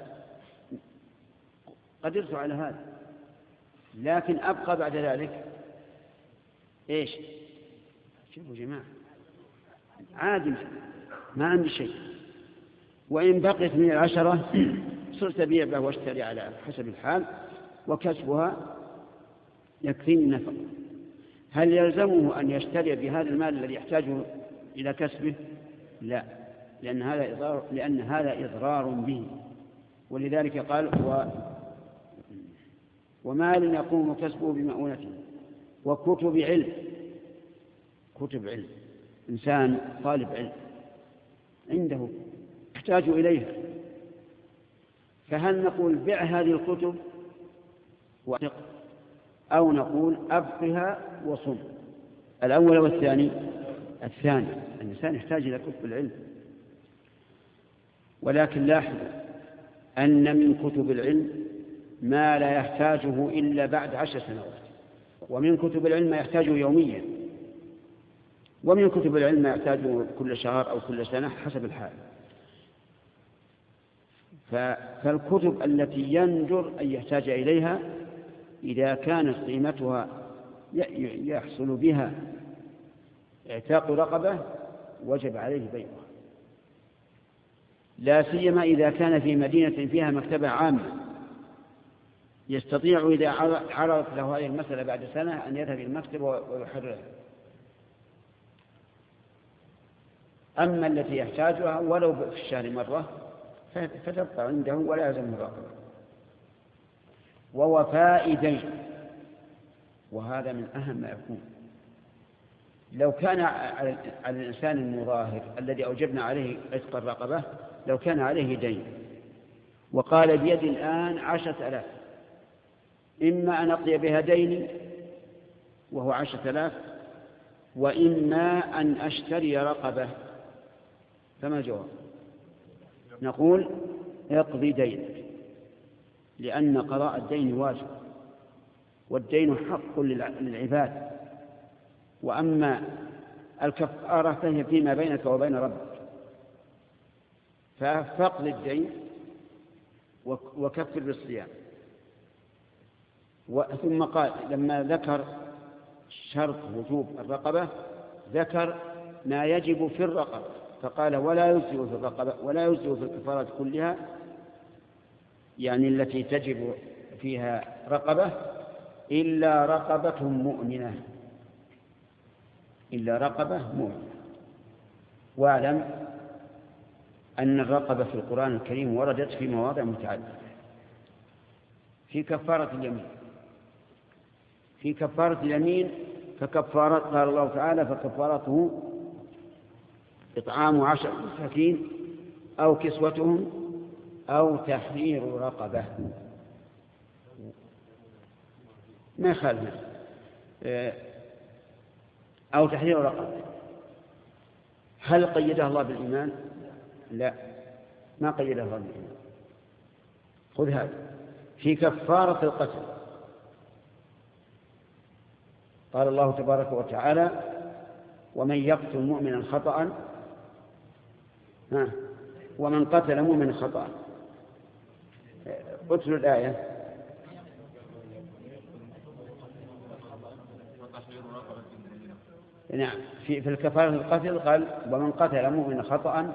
قدرت على هذا، لكن أبقى بعد ذلك إيش؟ شوفوا جماعة، عادي ما عندي شيء، وإن بقيت من العشرة صرت أبيع به واشتري على حسب الحال، وكسبها يكفيني النفقة. هل يلزمه أن يشتري بهذا المال الذي يحتاجه إلى كسبه؟ لا، لأن هذا إضرار، لأن هذا إضرار به. ولذلك قال و ومال يقوم كسبه بمؤونته وكتب علم. كتب علم، إنسان طالب علم عنده يحتاج إليها، فهل نقول بيع هذه الكتب وأعتق، أو نقول أبقها وصم؟ الأول والثاني؟ الثاني. الإنسان يحتاج إلى كتب العلم، ولكن لاحظ أن من كتب العلم ما لا يحتاجه إلا بعد عشر سنوات، ومن كتب العلم ما يحتاجه يوميا، ومن كتب العلم ما يحتاجه كل شهر أو كل سنة حسب الحال. فالكتب التي ينجر أن يحتاج إليها إذا كانت قيمتها يحصل بها اعتاق رقبة وجب عليه بيعها، لا سيما إذا كان في مدينة فيها مكتبة عامة يستطيع إذا عرضت له هذه المسألة بعد سنة أن يذهب إلى المكتبة ويحررها. أما التي يحتاجها ولو في الشهر مرة فتبقى عنده ولا يلزمه الرقبة. ووفاء دين، وهذا من أهم ما يكون. لو كان على الإنسان المظاهر الذي أوجبنا عليه عتق الرقبة لو كان عليه دين وقال بيد الآن عشرة آلاف، إما أن أقضي بها ديني وهو عشرة آلاف، وإما أن أشتري رقبة، فما الجواب؟ نقول اقضي دينك، لأن قضاء الدين واجب، والدين حق للعباد، وأما الكفارة فهي فيما بينك وبين ربك، فاقض الدين وكفر بالصيام. ثم قال لما ذكر شرط وجوب الرقبة ذكر ما يجب في الرقبة، فقال ولا يجزئ في الرقبة ولا يجزئ في الكفارات كلها، يعني التي تجب فيها رقبة، إلا رقبة مؤمنة، إلا رقبة مؤمنة. واعلم أن الرقبة في القرآن الكريم وردت في مواضع متعددة. في كفارة اليمين في كفارة اليمين فكفارة قال الله تعالى فكفارته إطعام عشر مساكين أو كسوتهم أو تحرير رقبة، ما يخالف، أو تحرير رقبة. هل قيدها الله بالإيمان؟ لا، ما قيدها الله بالإيمان. خذ هذا في كفارة القتل قال الله تبارك وتعالى ومن يقتل مؤمنا خطأ ها ومن قتل مؤمنا خطأ. اتلوا الآية. نعم، في في الكفارة القتل قال ومن قتل مؤمنا خطأ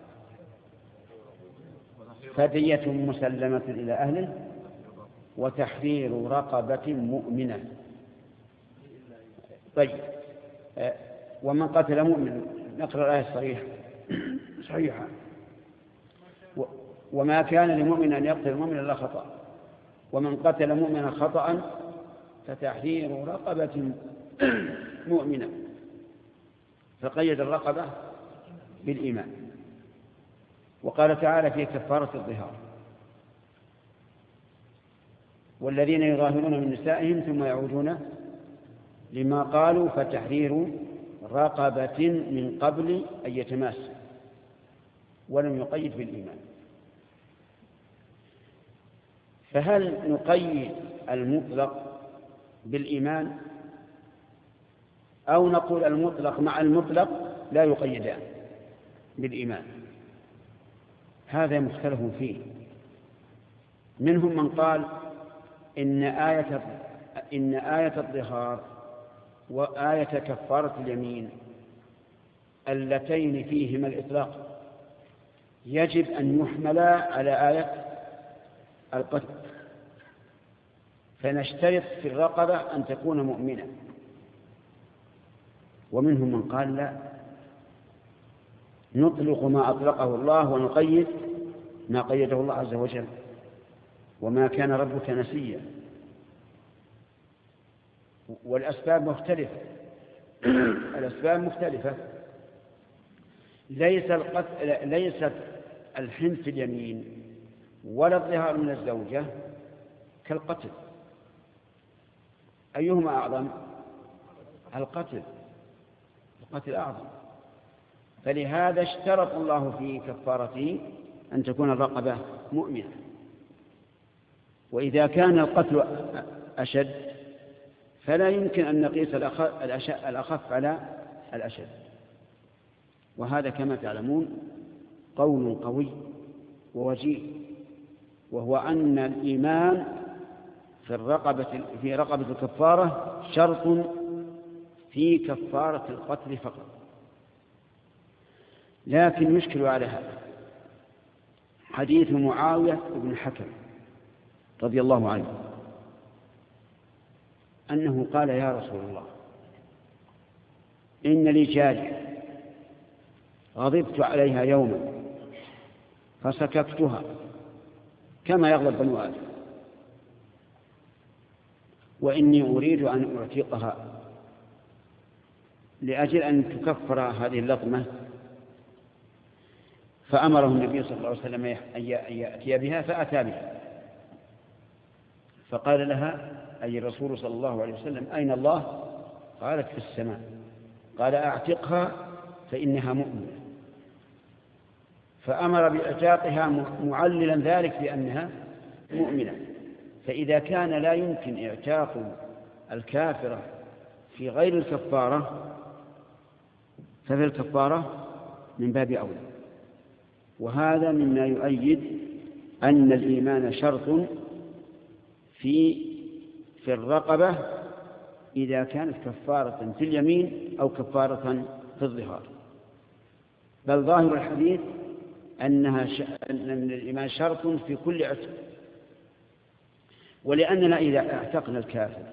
فدية مسلمة إلى أهله وتحرير رقبة مؤمنة. طيب، ومن قتل مؤمنا، نقرأ الآية الصحيحة صحيحة وما كان لمؤمن أن يقتل مؤمنا إلا خطأ ومن قتل مؤمنا خطأ فتحرير رقبة مؤمنة، فقيد الرقبة بالإيمان. وقال تعالى في كفارة الظهار والذين يظاهرون من نسائهم ثم يعودون لما قالوا فتحرير رقبة من قبل أن يتماسوا، ولم يقيد بالإيمان. فهل نقيد المطلق بالإيمان أو نقول المطلق مع المطلق لا يقيدان بالإيمان؟ هذا مختلف فيه. منهم من قال إن آية إن آية الظهار وآية كفارة اليمين اللتين فيهما الإطلاق يجب أن يحملا على آية القتل، فنشترط في الرقبة أن تكون مؤمنة. ومنهم من قال لا، نطلق ما أطلقه الله ونقيد ما قيده الله عز وجل، وما كان ربك نسيا. والأسباب مختلفة الأسباب مختلفة ليس القتل ليست الحنث اليمين ولا الظهار من الزوجة كالقتل. أيهما أعظم؟ القتل القتل أعظم. فلهذا اشترط الله في كفارته أن تكون الرقبة مؤمنة. وإذا كان القتل أشد فلا يمكن أن نقيس الأخف على الأشد. وهذا كما تعلمون قول قوي ووجيه، وهو أن الإيمان في الرقبة في رقبة الكفارة شرط في كفارة القتل فقط. لكن يشكل على هذا حديث معاوية بن الحكم رضي الله عنه أنه قال يا رسول الله إن لي جارية غضبت عليها يوما فسككتها كما يغضب بنو آدم، وإني أريد أن أعتقها لأجل أن تكفر هذه اللطمة، فأمره النبي صلى الله عليه وسلم أن يأتي بها، فأتى بها. فقال لها أي الرسول صلى الله عليه وسلم: أين الله؟ قالت: في السماء. قال: أعتقها فإنها مؤمنة. فأمر بإعتاقها معللا ذلك بأنها مؤمنة. فإذا كان لا يمكن إعتاق الكافرة في غير الكفارة ففي الكفارة من باب أولى. وهذا مما يؤيد أن الإيمان شرط في في الرقبة إذا كانت كفارة في اليمين أو كفارة في الظهار. بل ظاهر الحديث أنها ش... أن الإيمان شرط في كل عتق. ولأننا إذا اعتقنا الكافر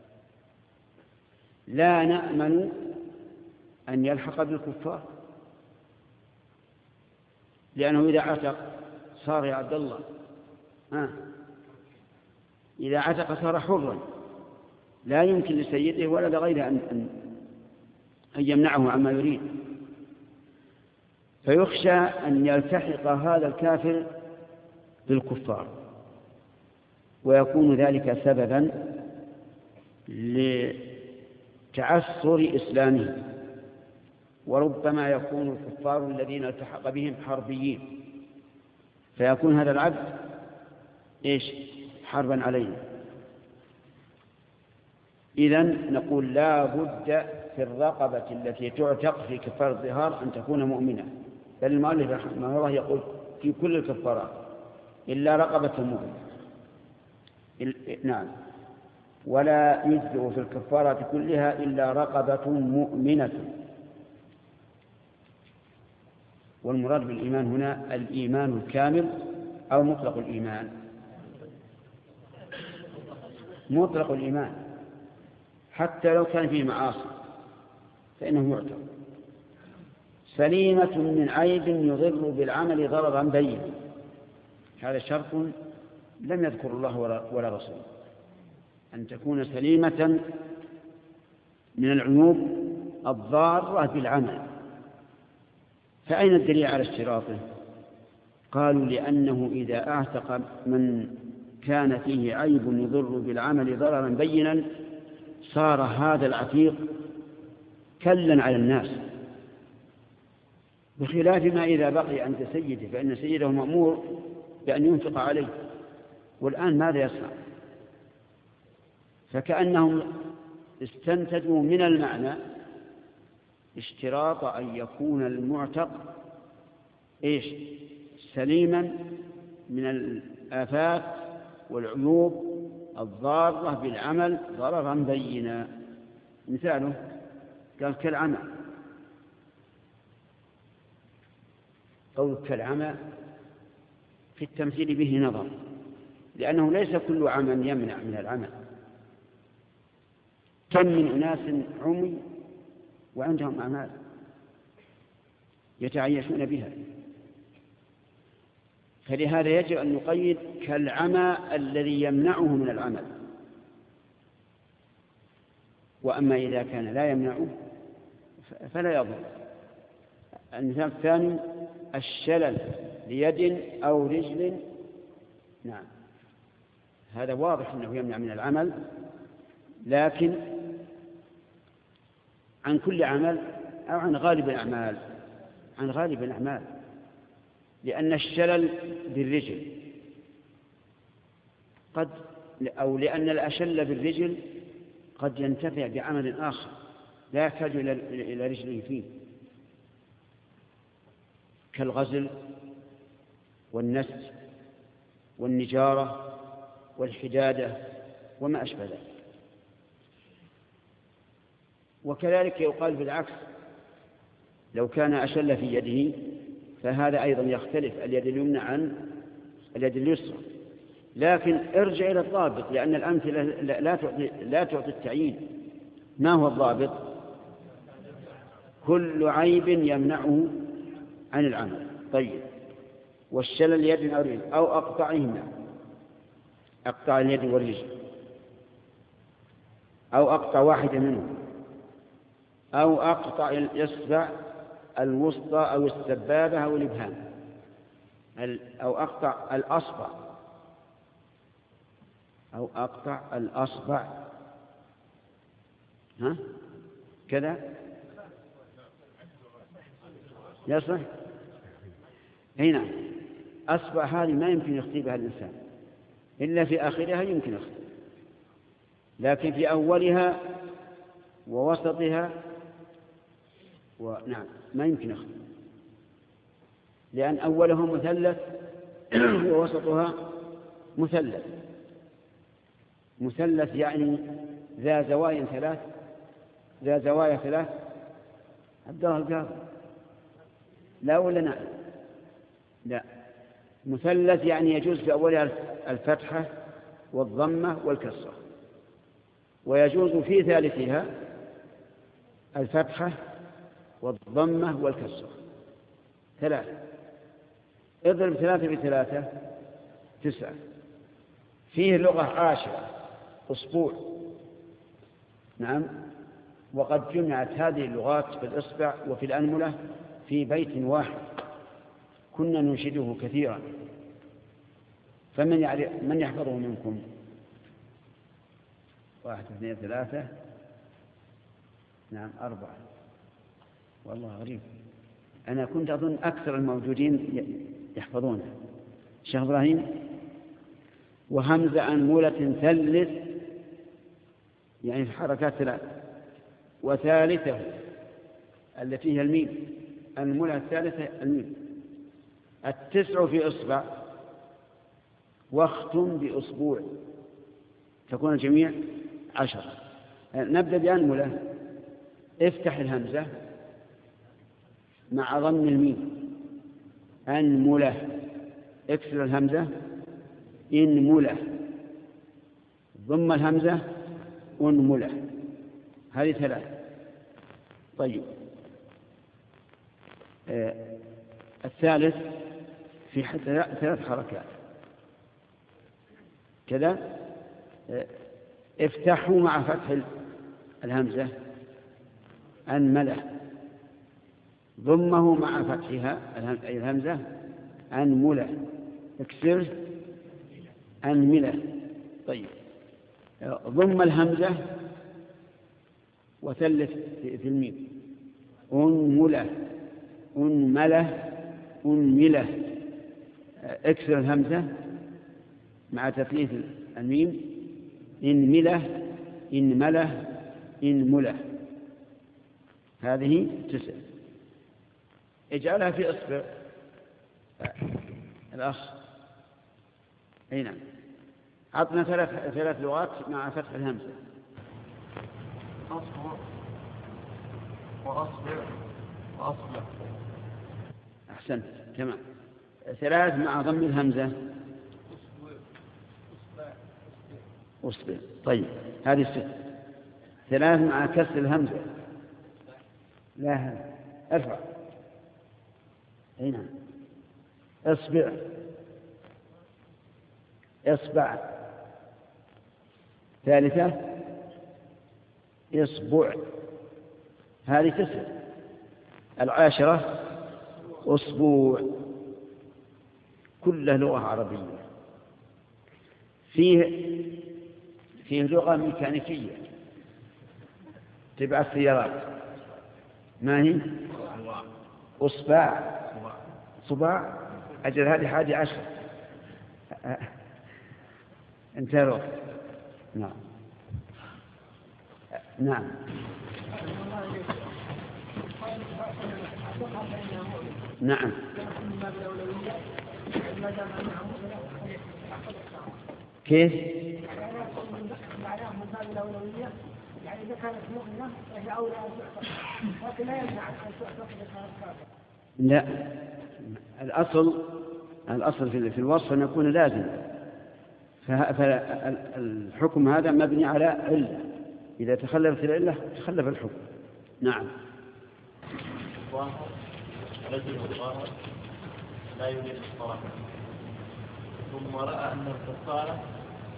لا نأمن أن يلحق بالكفار، لأنه إذا عتق صار يا عبد الله ها إذا عتق صار حرا، لا يمكن لسيده ولا لغيره أن, أن, أن يمنعه عما يريد. فيخشى أن يلتحق هذا الكافر بالكفار، ويكون ذلك سببا لتعثر إسلامه، وربما يكون الكفار الذين التحق بهم حربيين، فيكون هذا العبد إيش؟ حربا علينا. إذن نقول لا بد في الرقبة التي تعتق في كفارة الظهار أن تكون مؤمنة، بل المؤلف رحمه الله يقول في كل الكفارات إلا رقبة مؤمنة. نعم. ولا يجزئ في الكفارات كلها إلا رقبة مؤمنة. والمراد بالإيمان هنا الإيمان الكامل أو مطلق الإيمان؟ مطلق الإيمان، حتى لو كان فيه معاصي فإنه يعتق. سليمة من عيب يضر بالعمل ضررا بين، هذا شرط لم يذكر الله ولا رسوله، أن تكون سليمة من العيوب الضارة بالعمل. فأين الدليل على اشتراطه؟ قالوا لأنه إذا اعتق من كان فيه عيب يضر بالعمل ضررا بينا صار هذا العتيق كلا على الناس، بخلاف ما إذا بقي عند سيده، فإن سيده مأمور بأن ينفق عليه، والآن ماذا يصنع؟ فكأنهم استنتجوا من المعنى اشتراط أن يكون المعتق إيش؟ سليما من الآفات والعيوب الضارة بالعمل ضررا بينا. مثاله قال كالعمى. قول كالعمى في التمثيل به نظر، لأنه ليس كل عمى يمنع من العمل. كم من أناس عمي وعندهم أعمال يتعيشون بها، فلهذا يجب أن نقيد كالعمى الذي يمنعه من العمل. وأما إذا كان لا يمنعه فلا يضر. المثال الثاني الشلل ليد أو رجل، نعم هذا واضح أنه يمنع من العمل، لكن عن كل عمل أو عن غالب الأعمال؟ عن غالب الأعمال، لأن الشلل بالرجل قد أو لأن الأشل بالرجل قد ينتفع بعمل آخر لا يحتاج إلى رجله فيه، كالغزل والنسج والنجارة والحدادة وما أشبه ذلك. وكذلك يقال بالعكس، لو كان أشل في يده فهذا أيضا يختلف اليد اليمنى عن اليد اليسرى. لكن ارجع إلى الضابط، لأن الأمثلة لا تعطي, لا تعطي التعيين. ما هو الضابط؟ كل عيب يمنعه عن العمل. طيب، والشلل اليد أو الرجل أو أقطعهما، أقطع اليد والرجل أو أقطع واحدة منهم أو أقطع الإصبع الوسطى أو السبابة أو الإبهام، أو أقطع الأصبع أو أقطع الأصبع ها كذا يصح؟ هنا أصبع هذه ما يمكن يخطي بها الإنسان إلا في آخرها يمكن يخطي، لكن في أولها ووسطها ونعم ما يمكن يخطي، لأن أولها مثلث ووسطها مثلث. مثلث يعني ذا زوايا ثلاث ذا زوايا ثلاث عبد الله القاضي لا ولا نعم؟ لا، مثلث يعني يجوز في أولها الفتحة والضمة والكسرة، ويجوز في ثالثها الفتحة والضمة والكسرة. ثلاثة، اضرب ثلاثة بثلاثة تسعة. فيه لغة عاشرة أسبوع، نعم، وقد جمعت هذه اللغات في الإصبع وفي الأنملة في بيت واحد كنا ننشده كثيرا، فمن يعرف من يحفظه منكم؟ واحد اثنين ثلاثة نعم أربعة. والله غريب، أنا كنت أظن أكثر الموجودين يحفظونه. شيخ إبراهيم. وهمزة أنملة ثلث يعني في حركات ثلاث، وثالثه التي هي الميم، أنملة الثالثة الميم. التسع في إصبع واختم بأسبوع تكون الجميع عشرة. نبدأ بأنملة. افتح الهمزة مع ضم الميم أنملة، اكسر الهمزة إنملة، ضم الهمزة أنملة. هذه ثلاث. طيب آه الثالث في ثلاث حركات كذا. آه افتحوا مع فتح الهمزة أنملة، ضمه مع فتحها أي الهمزة أنملة، اكسر أنملة. طيب ضم الهمزة وثلث في الميم أنملة أنملة أنملة، اكسر الهمزة مع تثليث الميم إنملة إنملة إنملة. هذه تسع. اجعلها في إصبع الأخ. أي نعم. عطنا ثلاث ثلاث لغات مع فتح الهمزة. أصبع وأصبع وأصبع. أحسنت تمام. ثلاث مع ضم الهمزة أصبع. طيب هذه ست. ثلاث مع كسر الهمزة لا ارفع. أي نعم. اصبع اصبع. ثالثة اصبع. هذه تسع. العاشرة أسبوع. كلها لغة عربية. فيه فيه لغة ميكانيكية تبع السيارات. ما هي؟ أصبع صباع. أجل هذه حاجة عشر. انتهى. نعم نعم. نعم كيف؟ يعني إذا كانت مؤمنة فهي أولى أن تعتق، لكن لا يمنع أن تعتق إذا كانت كافرة. لا، الأصل الأصل في الوصف أن يكون لازم، فالحكم هذا مبني على علة، إذا تخلفت العلة تخلف الحكم. نعم. رجل ظاهر لا يريد الصلاة ثم رأى أن الفصالة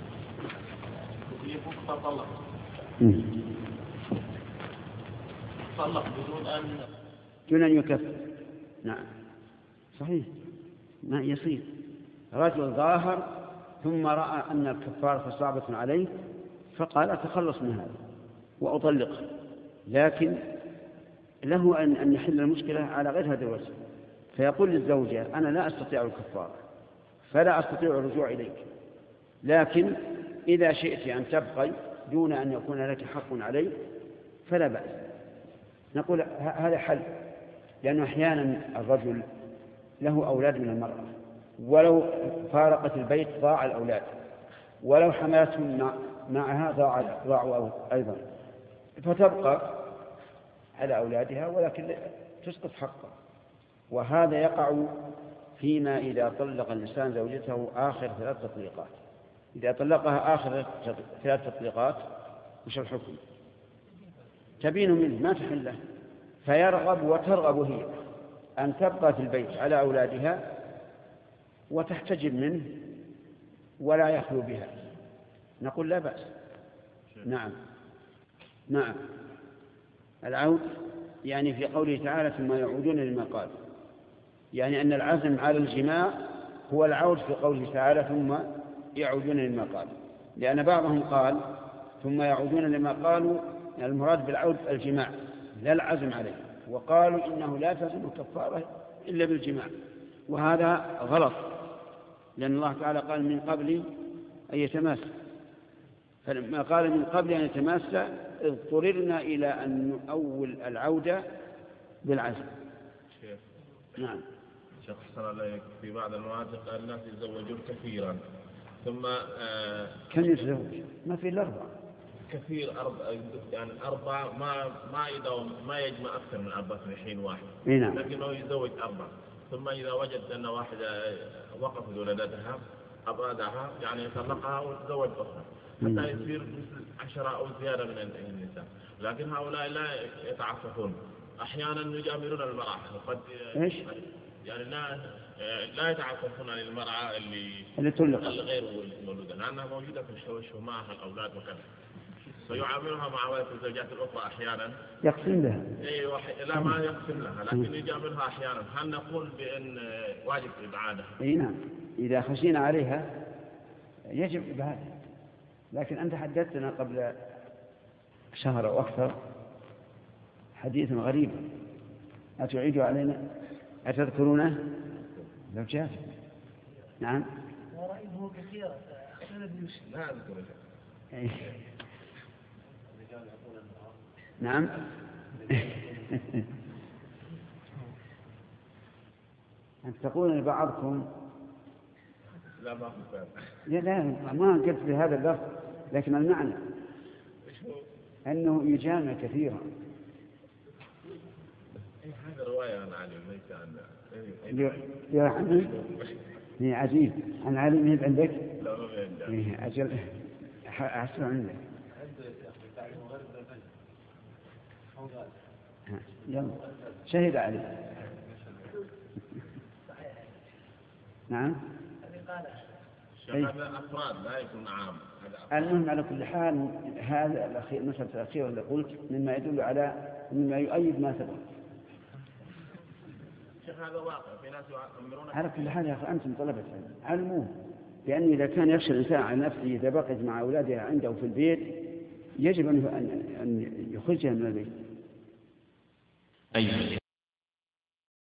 تكلفه فطلق تطلق بدون أن دون أن يكفر. نعم صحيح، ما يصير رجل ظاهر ثم رأى أن الكفارة صعبة عليه فقال أتخلص من هذا وأطلقه، لكن له أن يحل المشكلة على غير هذا الوجه، فيقول للزوجة أنا لا أستطيع الكفارة فلا أستطيع الرجوع إليك، لكن إذا شئت أن تبقي دون أن يكون لك حق علي فلا بأس. نقول هذا حل، لأنه أحيانا الرجل له أولاد من المرأة، ولو فارقت البيت ضاع الأولاد، ولو حملتهم معها ضاعوا أيضا، فتبقى على أولادها ولكن تسقط حقه. وهذا يقع فيما إذا طلق الإنسان زوجته آخر ثلاث تطليقات. إذا طلقها آخر ثلاث تطليقات وش الحكم؟ تبين منه ما تحل له، فيرغب وترغب هي أن تبقى في البيت على أولادها وتحتجب منه ولا يخلو بها، نقول لا بأس. نعم نعم العود يعني في قوله تعالى ثم يعودون لما قال، يعني أن العزم على الجماع هو العود في قوله تعالى ثم يعودون لما قال، لأن بعضهم قال ثم يعودون لما قالوا المراد بالعود الجماع لا العزم عليه، وقالوا إنه لا تزم الكفارة إلا بالجماع، وهذا غلط، لأن الله تعالى قال من قبل أن يتماس، فلما قال من قبل أن يتماس اضطررنا إلى أن نؤول العودة بالعزم. شيخ. نعم شيخ حسن عليك في بعض المناطق الناس يتزوجون كثيرا ثم آه كم يتزوج؟ ما في الأربع كثير أربع يعني أربع ما ما يداوم ما يجمع أكثر من أربعة في حين واحد، نعم. لكنه يتزوج أربع، ثم إذا وجد أن واحدة وقفت ولادتها أبادها يعني يطلقها ويتزوج أخرى حتى يصير عشرة أو زيادة من النساء، لكن هؤلاء لا يتعففون، أحيانا يجاملون المرأة وقد يعني لا لا يتعففون عن المرأة اللي اللي تطلق غير مولودة لأنها موجودة في الحوش ومعها الأولاد وكذا، فيعاملها مع ولد الزوجات الأخرى أحيانا يقسم لها. إيه وح... لا ما يقسم لها لكن يجاملها أحيانا. هل نقول بأن واجب إبعادها؟ إيه نعم، إذا خشينا عليها يجب إبعادها، لكن أنت حدثتنا قبل شهر أو أكثر حديث غريب أتعيد علينا أتذكرونه؟ لو جاء نعم ورائبه كثيرة لا أذكر. نعم أنت تقول لبعضكم لا ما لا لا ما قلت بهذا اللفظ، لكن المعنى أنه يجامع كثيرا. هذا رواية عن علي ليس عن يا عمي هي عجيب عن علي مهب عندك؟ لا ما عندك. أجل أحسن عندك. يلا شهد عليه. نعم هذا أفراد لا يكون عام. المهم على كل حال هذا الأخير المسألة الأخيرة اللي قلت مما يدل على مما يؤيد ما سبق. شيخ هذا واقع في ناس يؤمرون على كل حال يا أخي أنتم طلبة علموه، لأنه إذا كان يخشى الإنسان على نفسه إذا بقيت مع أولادها عنده في البيت يجب أن يخرجها من البيت. أيها